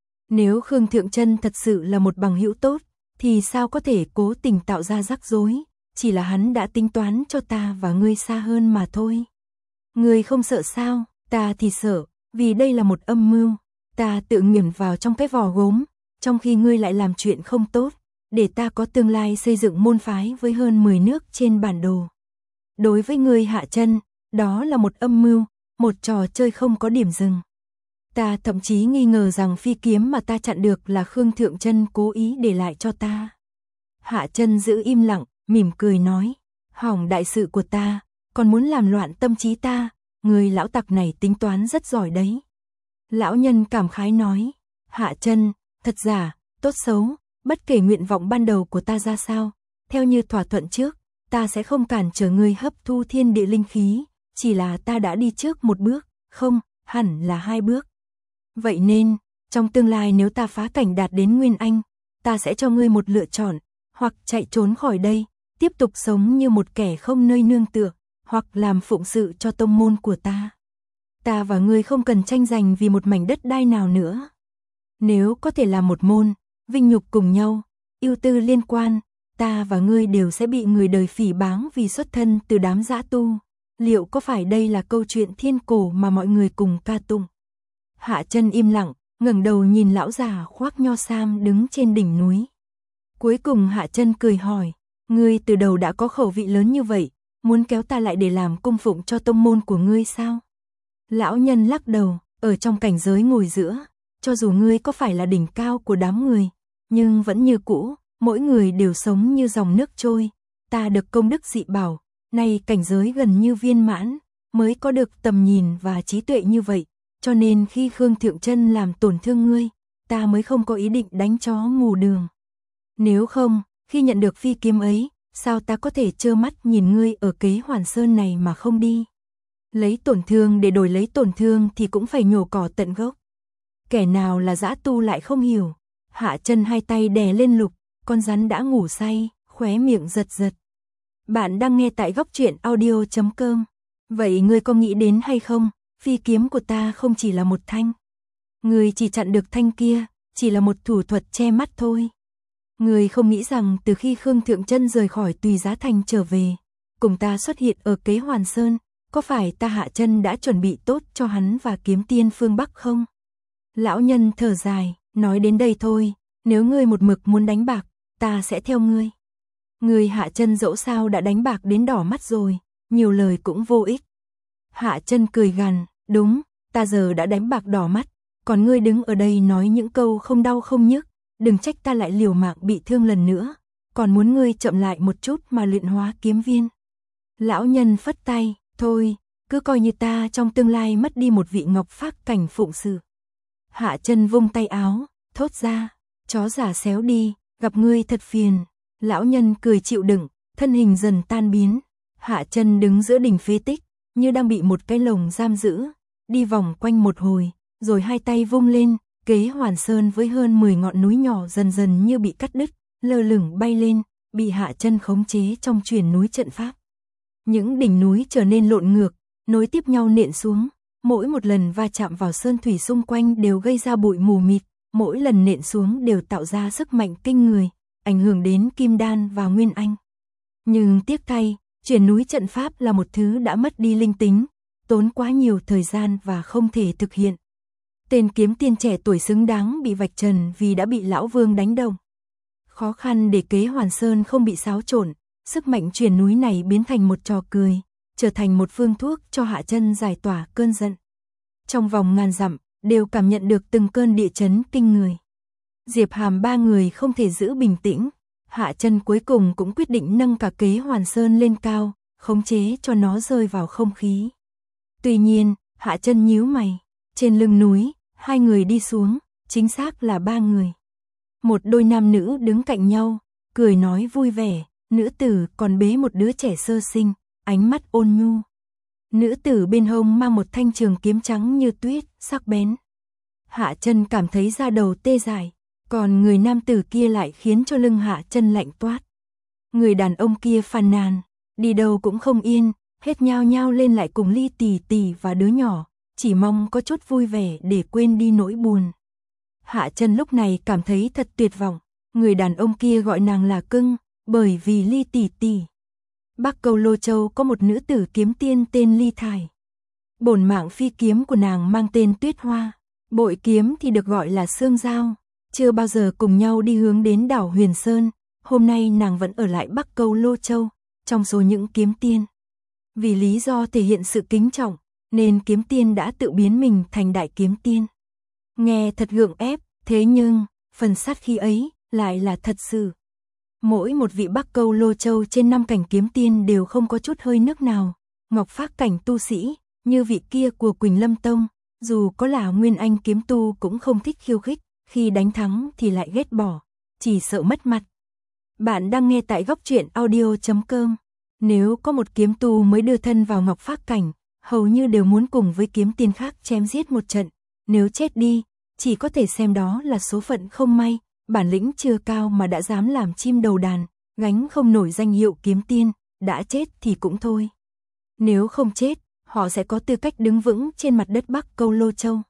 Nếu Khương Thượng Chân thật sự là một bằng hữu tốt, thì sao có thể cố tình tạo ra rắc rối, chỉ là hắn đã tính toán cho ta và ngươi xa hơn mà thôi. Ngươi không sợ sao? Ta thì sợ, vì đây là một âm mưu, ta tự nghiền vào trong cái vò gốm, trong khi ngươi lại làm chuyện không tốt, để ta có tương lai xây dựng môn phái với hơn mười nước trên bản đồ. Đối với ngươi Hạ Chân, đó là một âm mưu, một trò chơi không có điểm dừng. Ta thậm chí nghi ngờ rằng phi kiếm mà ta chặn được là Khương Thượng Chân cố ý để lại cho ta. Hạ Chân giữ im lặng, mỉm cười nói, hỏng đại sự của ta, còn muốn làm loạn tâm trí ta, người lão tặc này tính toán rất giỏi đấy. Lão nhân cảm khái nói, Hạ Chân, thật giả, tốt xấu, bất kể nguyện vọng ban đầu của ta ra sao, theo như thỏa thuận trước, ta sẽ không cản trở ngươi hấp thu thiên địa linh khí, chỉ là ta đã đi trước một bước, không, hẳn là hai bước. Vậy nên, trong tương lai nếu ta phá cảnh đạt đến Nguyên Anh, ta sẽ cho ngươi một lựa chọn, hoặc chạy trốn khỏi đây, tiếp tục sống như một kẻ không nơi nương tựa, hoặc làm phụng sự cho tông môn của ta. Ta và ngươi không cần tranh giành vì một mảnh đất đai nào nữa. Nếu có thể làm một môn, vinh nhục cùng nhau, ưu tư liên quan, ta và ngươi đều sẽ bị người đời phỉ báng vì xuất thân từ đám dã tu. Liệu có phải đây là câu chuyện thiên cổ mà mọi người cùng ca tụng? Hạ Chân im lặng, ngẩng đầu nhìn lão già khoác nho sam đứng trên đỉnh núi. Cuối cùng Hạ Chân cười hỏi, ngươi từ đầu đã có khẩu vị lớn như vậy, muốn kéo ta lại để làm cung phụng cho tông môn của ngươi sao? Lão nhân lắc đầu, ở trong cảnh giới ngồi giữa, cho dù ngươi có phải là đỉnh cao của đám người, nhưng vẫn như cũ, mỗi người đều sống như dòng nước trôi, ta được công đức dị bảo, nay cảnh giới gần như viên mãn, mới có được tầm nhìn và trí tuệ như vậy, cho nên khi Khương Thượng Chân làm tổn thương ngươi, ta mới không có ý định đánh chó mù đường. Nếu không, khi nhận được phi kiếm ấy, sao ta có thể trơ mắt nhìn ngươi ở Kế Hoàn Sơn này mà không đi? Lấy tổn thương để đổi lấy tổn thương thì cũng phải nhổ cỏ tận gốc. Kẻ nào là dã tu lại không hiểu. Hạ Chân hai tay đè lên lục, con rắn đã ngủ say, khóe miệng giật giật. Bạn đang nghe tại góc truyện audio chấm com. Vậy ngươi có nghĩ đến hay không, phi kiếm của ta không chỉ là một thanh. Ngươi chỉ chặn được thanh kia, chỉ là một thủ thuật che mắt thôi. Ngươi không nghĩ rằng từ khi Khương Thượng Chân rời khỏi Tùy Giá Thành trở về, cùng ta xuất hiện ở Kế Hoàn Sơn, có phải ta Hạ Chân đã chuẩn bị tốt cho hắn và kiếm tiên phương Bắc không? Lão nhân thở dài, nói đến đây thôi, nếu ngươi một mực muốn đánh bạc, ta sẽ theo ngươi. Ngươi Hạ Chân dẫu sao đã đánh bạc đến đỏ mắt rồi, nhiều lời cũng vô ích. Hạ Chân cười gằn, đúng, ta giờ đã đánh bạc đỏ mắt, còn ngươi đứng ở đây nói những câu không đau không nhức, đừng trách ta lại liều mạng bị thương lần nữa, còn muốn ngươi chậm lại một chút mà luyện hóa kiếm viên. Lão nhân phất tay, thôi, cứ coi như ta trong tương lai mất đi một vị ngọc phác cảnh phụng sự. Hạ Chân vung tay áo, thốt ra, chó giả xéo đi, gặp ngươi thật phiền. Lão nhân cười chịu đựng, thân hình dần tan biến. Hạ Chân đứng giữa đỉnh phế tích, như đang bị một cái lồng giam giữ, đi vòng quanh một hồi, rồi hai tay vung lên, Kế Hoàn Sơn với hơn mười ngọn núi nhỏ dần dần như bị cắt đứt, lơ lửng bay lên, bị Hạ Chân khống chế trong truyền núi trận pháp. Những đỉnh núi trở nên lộn ngược, nối tiếp nhau nện xuống, mỗi một lần va chạm vào sơn thủy xung quanh đều gây ra bụi mù mịt, mỗi lần nện xuống đều tạo ra sức mạnh kinh người, ảnh hưởng đến Kim Đan và Nguyên Anh. Nhưng tiếc thay, chuyển núi trận pháp là một thứ đã mất đi linh tính, tốn quá nhiều thời gian và không thể thực hiện. Tên kiếm tiên trẻ tuổi xứng đáng bị vạch trần vì đã bị lão vương đánh đồng. Khó khăn để Kế Hoàn Sơn không bị xáo trộn, sức mạnh chuyển núi này biến thành một trò cười, trở thành một phương thuốc cho Hạ Chân giải tỏa cơn giận. Trong vòng ngàn dặm, đều cảm nhận được từng cơn địa chấn kinh người. Diệp Hàm ba người không thể giữ bình tĩnh, Hạ Chân cuối cùng cũng quyết định nâng cả Kế Hoàn Sơn lên cao, khống chế cho nó rơi vào không khí. Tuy nhiên, Hạ Chân nhíu mày, trên lưng núi, hai người đi xuống, chính xác là ba người. Một đôi nam nữ đứng cạnh nhau, cười nói vui vẻ, nữ tử còn bế một đứa trẻ sơ sinh, ánh mắt ôn nhu. Nữ tử bên hông mang một thanh trường kiếm trắng như tuyết, sắc bén. Hạ Chân cảm thấy da đầu tê dại, còn người nam tử kia lại khiến cho lưng Hạ Chân lạnh toát. Người đàn ông kia phàn nàn, đi đâu cũng không yên, hết nhao nhao lên lại cùng Ly tỷ tỷ và đứa nhỏ, chỉ mong có chút vui vẻ để quên đi nỗi buồn. Hạ Chân lúc này cảm thấy thật tuyệt vọng, người đàn ông kia gọi nàng là cưng, bởi vì Ly tỷ tỷ. Bắc Câu Lô Châu có một nữ tử kiếm tiên tên Ly Thải. Bổn mạng phi kiếm của nàng mang tên Tuyết Hoa, bội kiếm thì được gọi là Sương Dao, chưa bao giờ cùng nhau đi hướng đến đảo Huyền Sơn, hôm nay nàng vẫn ở lại Bắc Câu Lô Châu, trong số những kiếm tiên. Vì lý do thể hiện sự kính trọng, nên kiếm tiên đã tự biến mình thành đại kiếm tiên. Nghe thật gượng ép, thế nhưng, phần sát khí ấy, lại là thật sự. Mỗi một vị Bắc Câu Lô Châu trên năm cảnh kiếm tiên đều không có chút hơi nước nào, ngọc phác cảnh tu sĩ, như vị kia của Quỳnh Lâm Tông, dù có là Nguyên Anh kiếm tu cũng không thích khiêu khích, khi đánh thắng thì lại ghét bỏ, chỉ sợ mất mặt. Bạn đang nghe tại góc truyện audio chấm com. Nếu có một kiếm tu mới đưa thân vào ngọc phác cảnh, hầu như đều muốn cùng với kiếm tiên khác chém giết một trận, nếu chết đi, chỉ có thể xem đó là số phận không may, bản lĩnh chưa cao mà đã dám làm chim đầu đàn, gánh không nổi danh hiệu kiếm tiên, đã chết thì cũng thôi. Nếu không chết, họ sẽ có tư cách đứng vững trên mặt đất Bắc Câu Lô Châu.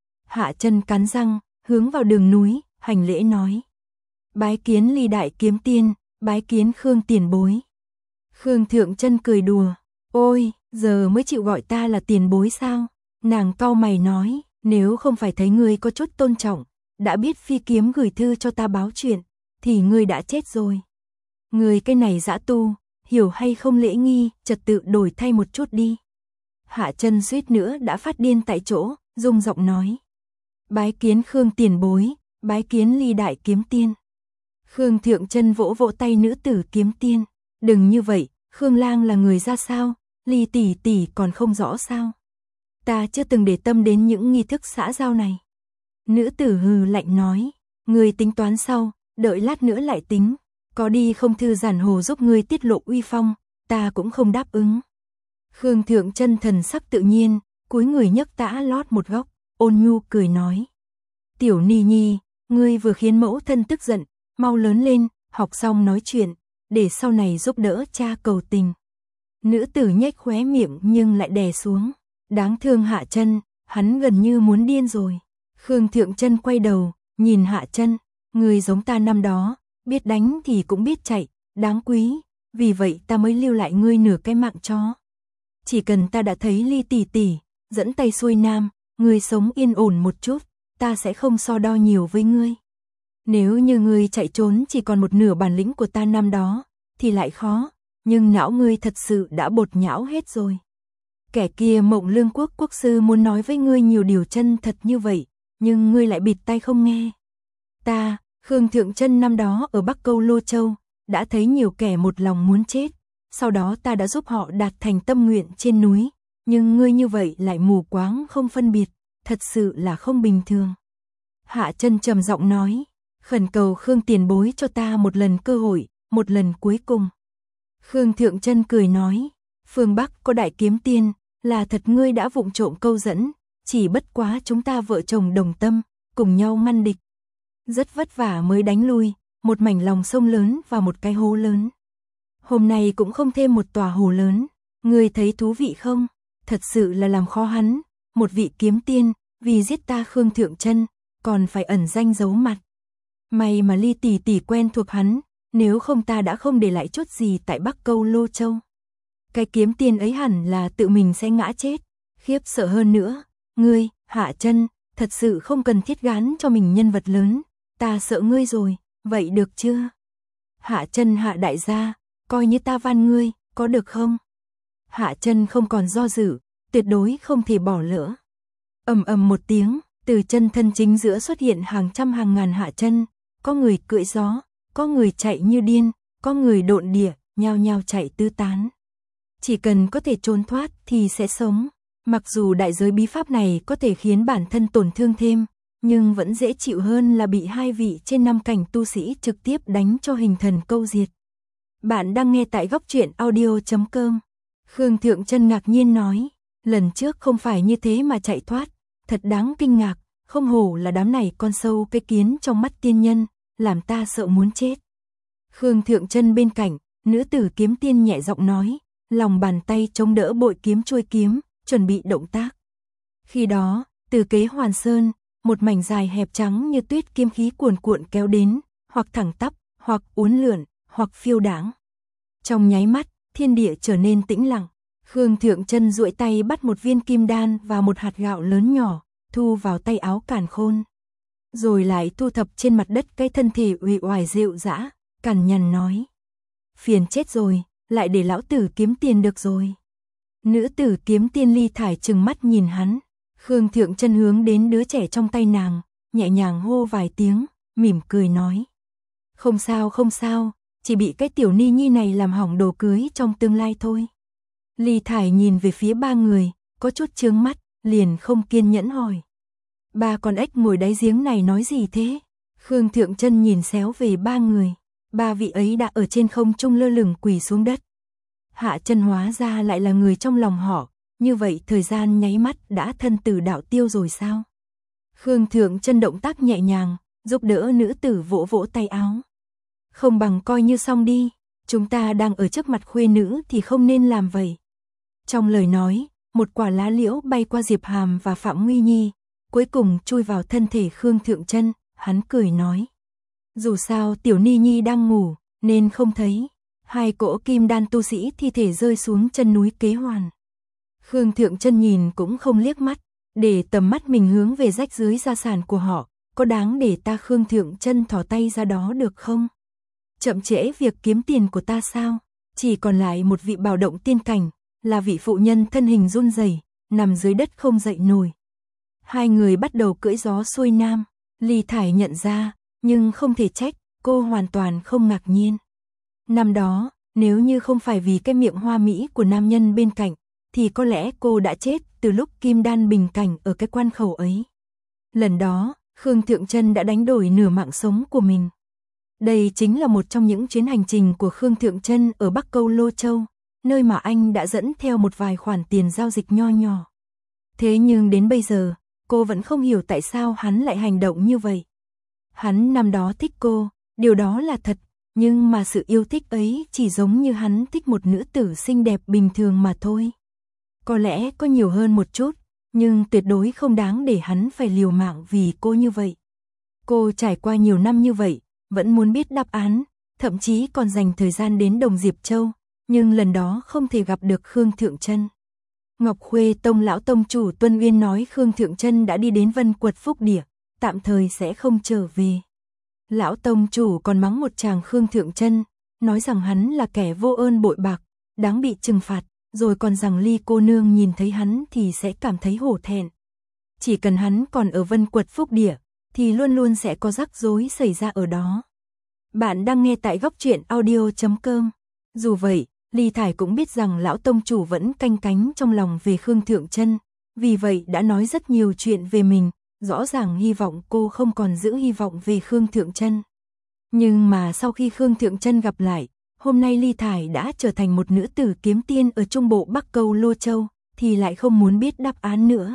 Hạ Chân cắn răng, hướng vào đường núi, hành lễ nói: "Bái kiến Ly đại kiếm tiên, bái kiến Khương tiền bối." Khương Thượng Chân cười đùa: "Ôi, giờ mới chịu gọi ta là tiền bối sao?" Nàng cau mày nói: "Nếu không phải thấy ngươi có chút tôn trọng, đã biết phi kiếm gửi thư cho ta báo chuyện, thì ngươi đã chết rồi. Ngươi cái này dã tu, hiểu hay không lễ nghi, trật tự đổi thay một chút đi." Hạ Chân suýt nữa đã phát điên tại chỗ, rung giọng nói: Bái kiến Khương tiền bối, bái kiến Ly đại kiếm tiên. Khương Thượng Chân vỗ vỗ tay nữ tử kiếm tiên, đừng như vậy, Khương lang là người ra sao, Ly tỷ tỷ còn không rõ sao? Ta chưa từng để tâm đến những nghi thức xã giao này. Nữ tử hừ lạnh nói, ngươi tính toán sau, đợi lát nữa lại tính, có đi không thư giản hồ giúp ngươi tiết lộ uy phong, ta cũng không đáp ứng. Khương Thượng Chân thần sắc tự nhiên, cúi người nhấc tã lót một góc, ôn nhu cười nói. Tiểu Ni Nhi, ngươi vừa khiến mẫu thân tức giận, mau lớn lên, học xong nói chuyện, để sau này giúp đỡ cha cầu tình. Nữ tử nhếch khóe miệng nhưng lại đè xuống, đáng thương Hạ Chân, hắn gần như muốn điên rồi. Khương Thượng Chân quay đầu, nhìn Hạ Chân, ngươi giống ta năm đó, biết đánh thì cũng biết chạy, đáng quý, vì vậy ta mới lưu lại ngươi nửa cái mạng chó. Chỉ cần ta đã thấy Ly tỷ tỷ, dẫn tay xuôi nam, ngươi sống yên ổn một chút, ta sẽ không so đo nhiều với ngươi. Nếu như ngươi chạy trốn chỉ còn một nửa bản lĩnh của ta năm đó, thì lại khó, nhưng não ngươi thật sự đã bột nhão hết rồi. Kẻ kia Mộng Lương Quốc quốc sư muốn nói với ngươi nhiều điều chân thật như vậy, nhưng ngươi lại bịt tai không nghe. Ta, Khương Thượng Chân năm đó ở Bắc Câu Lô Châu, đã thấy nhiều kẻ một lòng muốn chết, sau đó ta đã giúp họ đạt thành tâm nguyện trên núi, nhưng ngươi như vậy lại mù quáng không phân biệt, thật sự là không bình thường. Hạ Chân trầm giọng nói, khẩn cầu Khương tiền bối cho ta một lần cơ hội, một lần cuối cùng. Khương Thượng Chân cười nói, phương Bắc có đại kiếm tiên, là thật ngươi đã vụng trộm câu dẫn, chỉ bất quá chúng ta vợ chồng đồng tâm, cùng nhau ngăn địch. Rất vất vả mới đánh lui, một mảnh lòng sông lớn và một cái hố lớn. Hôm nay cũng không thêm một tòa hồ lớn, ngươi thấy thú vị không? Thật sự là làm khó hắn, một vị kiếm tiên, vì giết ta Khương Thượng Chân, còn phải ẩn danh giấu mặt. May mà Ly tỷ tỷ quen thuộc hắn, nếu không ta đã không để lại chút gì tại Bắc Câu Lô Châu. Cái kiếm tiên ấy hẳn là tự mình sẽ ngã chết, khiếp sợ hơn nữa, ngươi, Hạ Chân, thật sự không cần thiết gán cho mình nhân vật lớn, ta sợ ngươi rồi, vậy được chưa? Hạ Chân Hạ đại gia, coi như ta van ngươi, có được không? Hạ Chân không còn do dự, tuyệt đối không thể bỏ lỡ. Ầm ầm một tiếng, từ chân thân chính giữa xuất hiện hàng trăm hàng ngàn Hạ Chân, có người cưỡi gió, có người chạy như điên, có người độn địa, nhao nhao chạy tứ tán. Chỉ cần có thể trốn thoát thì sẽ sống, mặc dù đại giới bí pháp này có thể khiến bản thân tổn thương thêm, nhưng vẫn dễ chịu hơn là bị hai vị trên năm cảnh tu sĩ trực tiếp đánh cho hình thần câu diệt. Bạn đang nghe tại góc truyện audio chấm com. Khương Thượng Chân ngạc nhiên nói, lần trước không phải như thế mà chạy thoát, thật đáng kinh ngạc, không hổ là đám này con sâu cái kiến trong mắt tiên nhân, làm ta sợ muốn chết. Khương Thượng Chân bên cạnh, nữ tử kiếm tiên nhẹ giọng nói, lòng bàn tay chống đỡ bội kiếm chuôi kiếm, chuẩn bị động tác. Khi đó, từ kế Hoàn Sơn, một mảnh dài hẹp trắng như tuyết kiếm khí cuồn cuộn kéo đến, hoặc thẳng tắp, hoặc uốn lượn, hoặc phiêu đãng. Trong nháy mắt, thiên địa trở nên tĩnh lặng. Khương Thượng Chân duỗi tay bắt một viên kim đan và một hạt gạo lớn nhỏ, thu vào tay áo càn khôn. Rồi lại thu thập trên mặt đất cái thân thể uể oải rệu rã, cằn nhằn nói. Phiền chết rồi, lại để lão tử kiếm tiền được rồi. Nữ tử kiếm tiên Ly Thải trừng mắt nhìn hắn. Khương Thượng Chân hướng đến đứa trẻ trong tay nàng, nhẹ nhàng hô vài tiếng, mỉm cười nói. Không sao không sao, chỉ bị cái tiểu Ni Nhi này làm hỏng đồ cưới trong tương lai thôi. Ly Thải nhìn về phía ba người, có chút chướng mắt, liền không kiên nhẫn hỏi. Ba con ếch ngồi đáy giếng này nói gì thế? Khương Thượng Chân nhìn xéo về ba người, ba vị ấy đã ở trên không trung lơ lửng quỳ xuống đất. Hạ Chân hóa ra lại là người trong lòng họ, như vậy thời gian nháy mắt đã thân tử đạo tiêu rồi sao? Khương Thượng Chân động tác nhẹ nhàng, giúp đỡ nữ tử vỗ vỗ tay áo. Không bằng coi như xong đi, chúng ta đang ở trước mặt khuê nữ thì không nên làm vậy. Trong lời nói, một quả lá liễu bay qua Diệp Hàm và Phạm Nguy Nhi, cuối cùng chui vào thân thể Khương Thượng Chân, hắn cười nói. Dù sao tiểu Ni Nhi đang ngủ, nên không thấy. Hai cỗ kim đan tu sĩ thi thể rơi xuống chân núi Kế Hoàn. Khương Thượng Chân nhìn cũng không liếc mắt, để tầm mắt mình hướng về rách dưới gia sản của họ, có đáng để ta Khương Thượng Chân thò tay ra đó được không? Chậm trễ việc kiếm tiền của ta sao? Chỉ còn lại một vị bào động tiên cảnh, là vị phụ nhân thân hình run rẩy, nằm dưới đất không dậy nổi. Hai người bắt đầu cưỡi gió xuôi nam. Ly Thải nhận ra, nhưng không thể trách, cô hoàn toàn không ngạc nhiên. Năm đó, nếu như không phải vì cái miệng hoa mỹ của nam nhân bên cạnh, thì có lẽ cô đã chết từ lúc kim đan bình cảnh ở cái quan khẩu ấy. Lần đó, Khương Thượng Chân đã đánh đổi nửa mạng sống của mình. Đây chính là một trong những chuyến hành trình của Khương Thượng Chân ở Bắc Câu Lô Châu, nơi mà anh đã dẫn theo một vài khoản tiền giao dịch nho nhỏ. Thế nhưng đến bây giờ, cô vẫn không hiểu tại sao hắn lại hành động như vậy. Hắn năm đó thích cô, điều đó là thật, nhưng mà sự yêu thích ấy chỉ giống như hắn thích một nữ tử xinh đẹp bình thường mà thôi. Có lẽ có nhiều hơn một chút, nhưng tuyệt đối không đáng để hắn phải liều mạng vì cô như vậy. Cô trải qua nhiều năm như vậy, vẫn muốn biết đáp án, thậm chí còn dành thời gian đến Đồng Diệp Châu, nhưng lần đó không thể gặp được Khương Thượng Chân. Ngọc Khuê Tông lão tông chủ Tuân Uyên nói Khương Thượng Chân đã đi đến Vân Quật Phúc Địa, tạm thời sẽ không trở về. Lão tông chủ còn mắng một tràng Khương Thượng Chân, nói rằng hắn là kẻ vô ơn bội bạc, đáng bị trừng phạt, rồi còn rằng Ly cô nương nhìn thấy hắn thì sẽ cảm thấy hổ thẹn. Chỉ cần hắn còn ở Vân Quật Phúc Địa, thì luôn luôn sẽ có rắc rối xảy ra ở đó. Bạn đang nghe tại góc truyện audio chấm com. Dù vậy, Ly Thải cũng biết rằng lão tông chủ vẫn canh cánh trong lòng về Khương Thượng Chân, vì vậy đã nói rất nhiều chuyện về mình, rõ ràng hy vọng cô không còn giữ hy vọng về Khương Thượng Chân. Nhưng mà sau khi Khương Thượng Chân gặp lại, hôm nay Ly Thải đã trở thành một nữ tử kiếm tiên ở trung bộ Bắc Câu Lô Châu, thì lại không muốn biết đáp án nữa.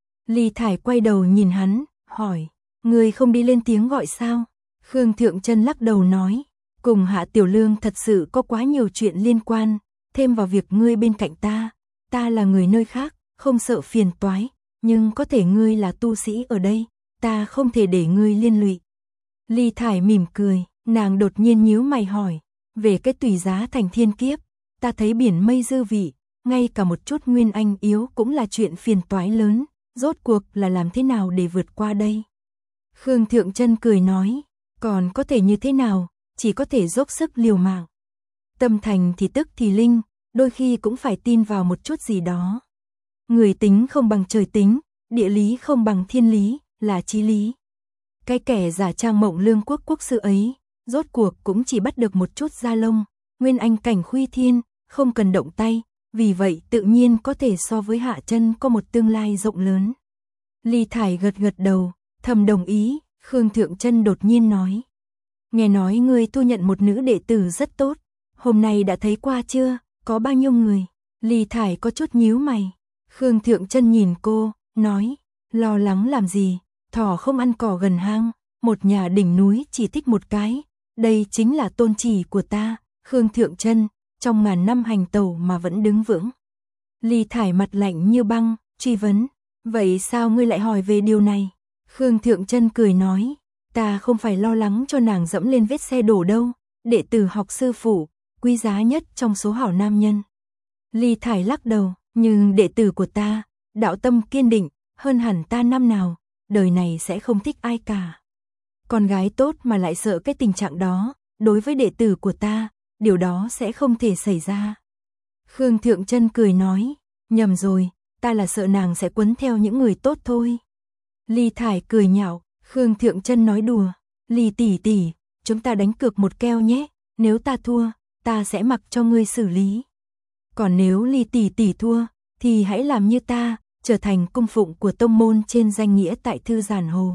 Ly Thải quay đầu nhìn hắn, hỏi, người không đi lên tiếng gọi sao? Khương Thượng Chân lắc đầu nói, cùng Hạ Tiểu Lương thật sự có quá nhiều chuyện liên quan, thêm vào việc ngươi bên cạnh ta, ta là người nơi khác, không sợ phiền toái, nhưng có thể ngươi là tu sĩ ở đây, ta không thể để ngươi liên lụy. Ly Thải mỉm cười, nàng đột nhiên nhíu mày hỏi, về cái tùy giá thành thiên kiếp, ta thấy biển mây dư vị, ngay cả một chút nguyên anh yếu cũng là chuyện phiền toái lớn, rốt cuộc là làm thế nào để vượt qua đây? Khương Thượng Chân cười nói, còn có thể như thế nào, chỉ có thể dốc sức liều mạng. Tâm thành thì tức thì linh, đôi khi cũng phải tin vào một chút gì đó. Người tính không bằng trời tính, địa lý không bằng thiên lý, là chí lý. Cái kẻ giả trang Mộng Lương quốc quốc sư ấy, rốt cuộc cũng chỉ bắt được một chút da lông, nguyên anh cảnh khuy thiên, không cần động tay, vì vậy tự nhiên có thể so với Hạ Chân có một tương lai rộng lớn. Ly Thải gật gật đầu, thầm đồng ý. Khương Thượng Chân đột nhiên nói, nghe nói ngươi thu nhận một nữ đệ tử rất tốt, hôm nay đã thấy qua chưa, có bao nhiêu người? Ly Thải có chút nhíu mày. Khương Thượng Chân nhìn cô, nói, lo lắng làm gì, thỏ không ăn cỏ gần hang, một nhà đỉnh núi chỉ thích một cái, đây chính là tôn chỉ của ta, Khương Thượng Chân, trong ngàn năm hành tẩu mà vẫn đứng vững. Ly Thải mặt lạnh như băng, truy vấn, vậy sao ngươi lại hỏi về điều này? Khương Thượng Chân cười nói, ta không phải lo lắng cho nàng dẫm lên vết xe đổ đâu, đệ tử học sư phụ, quý giá nhất trong số hảo nam nhân. Ly Thải lắc đầu, nhưng đệ tử của ta, đạo tâm kiên định, hơn hẳn ta năm nào, đời này sẽ không thích ai cả. Con gái tốt mà lại sợ cái tình trạng đó, đối với đệ tử của ta, điều đó sẽ không thể xảy ra. Khương Thượng Chân cười nói, nhầm rồi, ta là sợ nàng sẽ quấn theo những người tốt thôi. Ly Thải cười nhạo, Khương Thượng Chân nói đùa, Ly tỷ tỷ, chúng ta đánh cược một keo nhé, nếu ta thua, ta sẽ mặc cho ngươi xử lý. Còn nếu Ly tỷ tỷ thua, thì hãy làm như ta, trở thành cung phụng của tông môn trên danh nghĩa tại Thư Giản Hồ.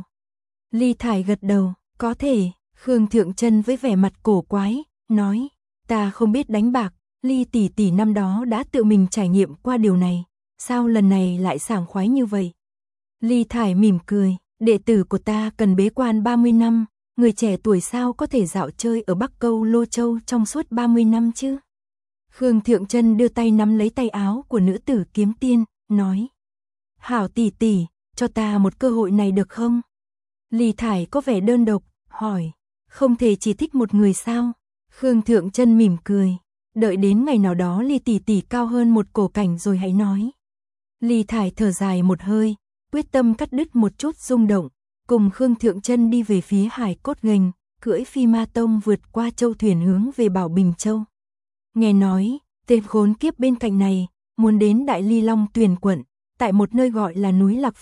Ly Thải gật đầu, có thể. Khương Thượng Chân với vẻ mặt cổ quái, nói, ta không biết đánh bạc, Ly tỷ tỷ năm đó đã tự mình trải nghiệm qua điều này, sao lần này lại sảng khoái như vậy? Ly Thải mỉm cười, đệ tử của ta cần bế quan ba mươi năm, người trẻ tuổi sao có thể dạo chơi ở Bắc Câu Lô Châu trong suốt ba mươi năm chứ? Khương Thượng Chân đưa tay nắm lấy tay áo của nữ tử kiếm tiên, nói, hảo tỷ tỷ, cho ta một cơ hội này được không? Ly Thải có vẻ đơn độc, hỏi, không thể chỉ thích một người sao? Khương Thượng Chân mỉm cười, đợi đến ngày nào đó Ly tỷ tỷ cao hơn một cổ cảnh rồi hãy nói. Ly Thải thở dài một hơi, quyết tâm cắt đứt một chút rung động, cùng Khương Thượng Chân đi về phía Hải Cốt Gành, cưỡi Phi Ma Tông vượt qua châu thuyền hướng về Bảo Bình Châu. Nghe nói, tên khốn kiếp bên cạnh này, muốn đến Đại Ly Long Tuyền quận, tại một nơi gọi là núi Lạc Phách,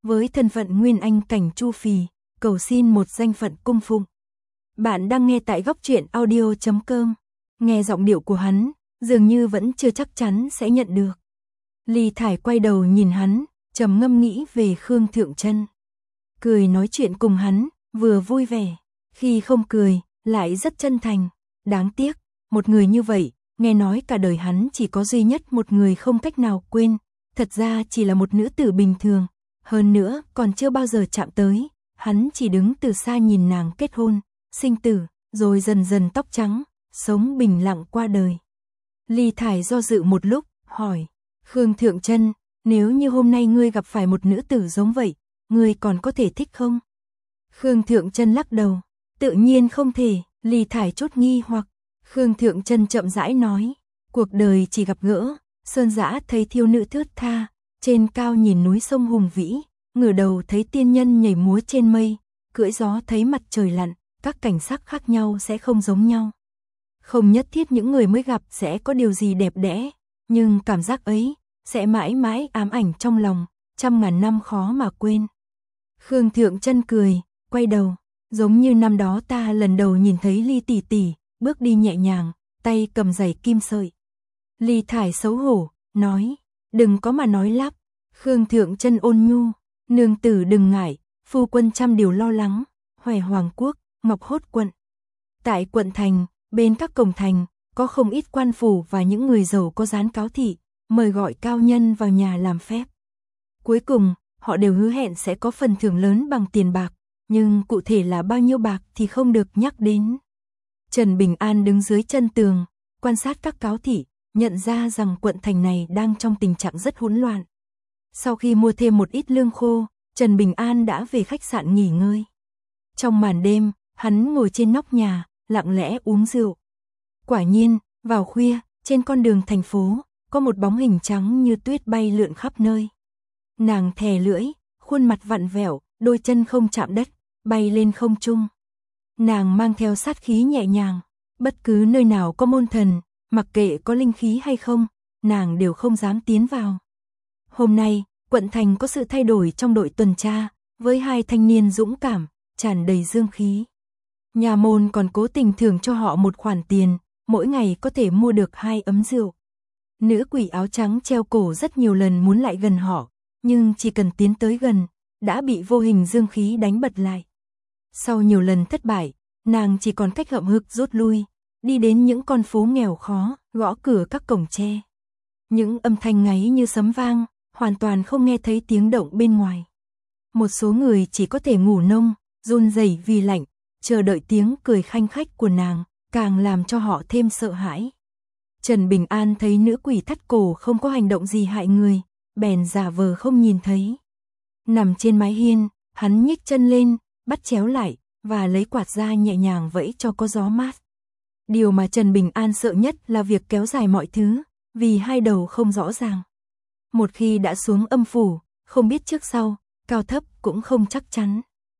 với thân phận nguyên anh cảnh Chu Phì, cầu xin một danh phận cung phụng. Bạn đang nghe tại góc truyện audio chấm com. Nghe giọng điệu của hắn, dường như vẫn chưa chắc chắn sẽ nhận được. Ly Thải quay đầu nhìn hắn, trầm ngâm nghĩ về Khương Thượng Chân. Cười nói chuyện cùng hắn, vừa vui vẻ, khi không cười, lại rất chân thành. Đáng tiếc, một người như vậy, nghe nói cả đời hắn chỉ có duy nhất một người không cách nào quên, thật ra chỉ là một nữ tử bình thường, hơn nữa còn chưa bao giờ chạm tới, hắn chỉ đứng từ xa nhìn nàng kết hôn, sinh tử, rồi dần dần tóc trắng, sống bình lặng qua đời. Ly Thải do dự một lúc, hỏi, Khương Thượng Chân, nếu như hôm nay ngươi gặp phải một nữ tử giống vậy, ngươi còn có thể thích không? Khương Thượng Chân lắc đầu, tự nhiên không thể. Ly Thải chốt nghi hoặc. Khương Thượng Chân chậm rãi nói, cuộc đời chỉ gặp gỡ, sơn dã thấy thiếu nữ thướt tha, trên cao nhìn núi sông hùng vĩ, ngửa đầu thấy tiên nhân nhảy múa trên mây, cưỡi gió thấy mặt trời lặn, các cảnh sắc khác nhau sẽ không giống nhau. Không nhất thiết những người mới gặp sẽ có điều gì đẹp đẽ, nhưng cảm giác ấy sẽ mãi mãi ám ảnh trong lòng, trăm ngàn năm khó mà quên. Khương Thượng Chân cười, quay đầu, giống như năm đó ta lần đầu nhìn thấy Ly tỷ tỷ, bước đi nhẹ nhàng, tay cầm giày kim sợi. Ly Thải xấu hổ, nói, đừng có mà nói lắp. Khương Thượng Chân ôn nhu, nương tử đừng ngại, phu quân trăm điều lo lắng. Hoè Hoàng Quốc, Ngọc Hốt quận. Tại quận thành, bên các cổng thành, có không ít quan phủ và những người giàu có dán cáo thị, mời gọi cao nhân vào nhà làm phép. Cuối cùng, họ đều hứa hẹn sẽ có phần thưởng lớn bằng tiền bạc, nhưng cụ thể là bao nhiêu bạc thì không được nhắc đến. Trần Bình An đứng dưới chân tường, quan sát các cáo thị, nhận ra rằng quận thành này đang trong tình trạng rất hỗn loạn. Sau khi mua thêm một ít lương khô, Trần Bình An đã về khách sạn nghỉ ngơi. Trong màn đêm, hắn ngồi trên nóc nhà, lặng lẽ uống rượu. Quả nhiên, vào khuya, trên con đường thành phố, có một bóng hình trắng như tuyết bay lượn khắp nơi. Nàng thè lưỡi, khuôn mặt vặn vẹo, đôi chân không chạm đất, bay lên không trung. Nàng mang theo sát khí nhẹ nhàng, bất cứ nơi nào có môn thần, mặc kệ có linh khí hay không, nàng đều không dám tiến vào. Hôm nay, quận thành có sự thay đổi trong đội tuần tra, với hai thanh niên dũng cảm, tràn đầy dương khí. Nhà môn còn cố tình thưởng cho họ một khoản tiền, mỗi ngày có thể mua được hai ấm rượu. Nữ quỷ áo trắng treo cổ rất nhiều lần muốn lại gần họ, nhưng chỉ cần tiến tới gần, đã bị vô hình dương khí đánh bật lại. Sau nhiều lần thất bại, nàng chỉ còn cách hậm hực rút lui, đi đến những con phố nghèo khó, gõ cửa các cổng tre. Những âm thanh ngáy như sấm vang, hoàn toàn không nghe thấy tiếng động bên ngoài. Một số người chỉ có thể ngủ nông, run rẩy vì lạnh, chờ đợi tiếng cười khanh khách của nàng, càng làm cho họ thêm sợ hãi. Trần Bình An thấy nữ quỷ thắt cổ không có hành động gì hại người, bèn giả vờ không nhìn thấy. Nằm trên mái hiên, hắn nhích chân lên, bắt chéo lại, và lấy quạt ra nhẹ nhàng vẫy cho có gió mát. Điều mà Trần Bình An sợ nhất là việc kéo dài mọi thứ, vì hai đầu không rõ ràng. Một khi đã xuống âm phủ, không biết trước sau, cao thấp cũng không chắc chắn.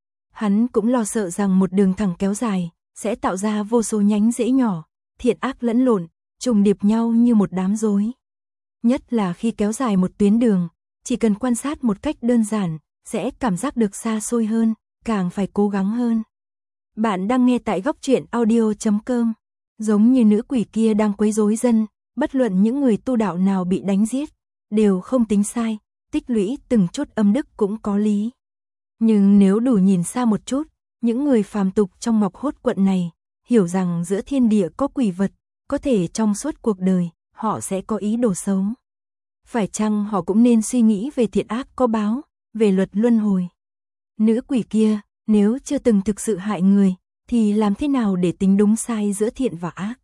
Hắn cũng lo sợ rằng một đường thẳng kéo dài, sẽ tạo ra vô số nhánh rễ nhỏ, thiện ác lẫn lộn, trùng điệp nhau như một đám rối. Nhất là khi kéo dài một tuyến đường, chỉ cần quan sát một cách đơn giản, sẽ cảm giác được xa xôi hơn, càng phải cố gắng hơn. Bạn đang nghe tại góc truyện audio chấm com. Giống như nữ quỷ kia đang quấy rối dân, bất luận những người tu đạo nào bị đánh giết, đều không tính sai, tích lũy từng chút âm đức cũng có lý. Nhưng nếu đủ nhìn xa một chút, những người phàm tục trong Ngọc Hốt quận này, hiểu rằng giữa thiên địa có quỷ vật, có thể trong suốt cuộc đời, họ sẽ có ý đồ xấu. Phải chăng họ cũng nên suy nghĩ về thiện ác có báo, về luật luân hồi. Nữ quỷ kia, nếu chưa từng thực sự hại người, thì làm thế nào để tính đúng sai giữa thiện và ác?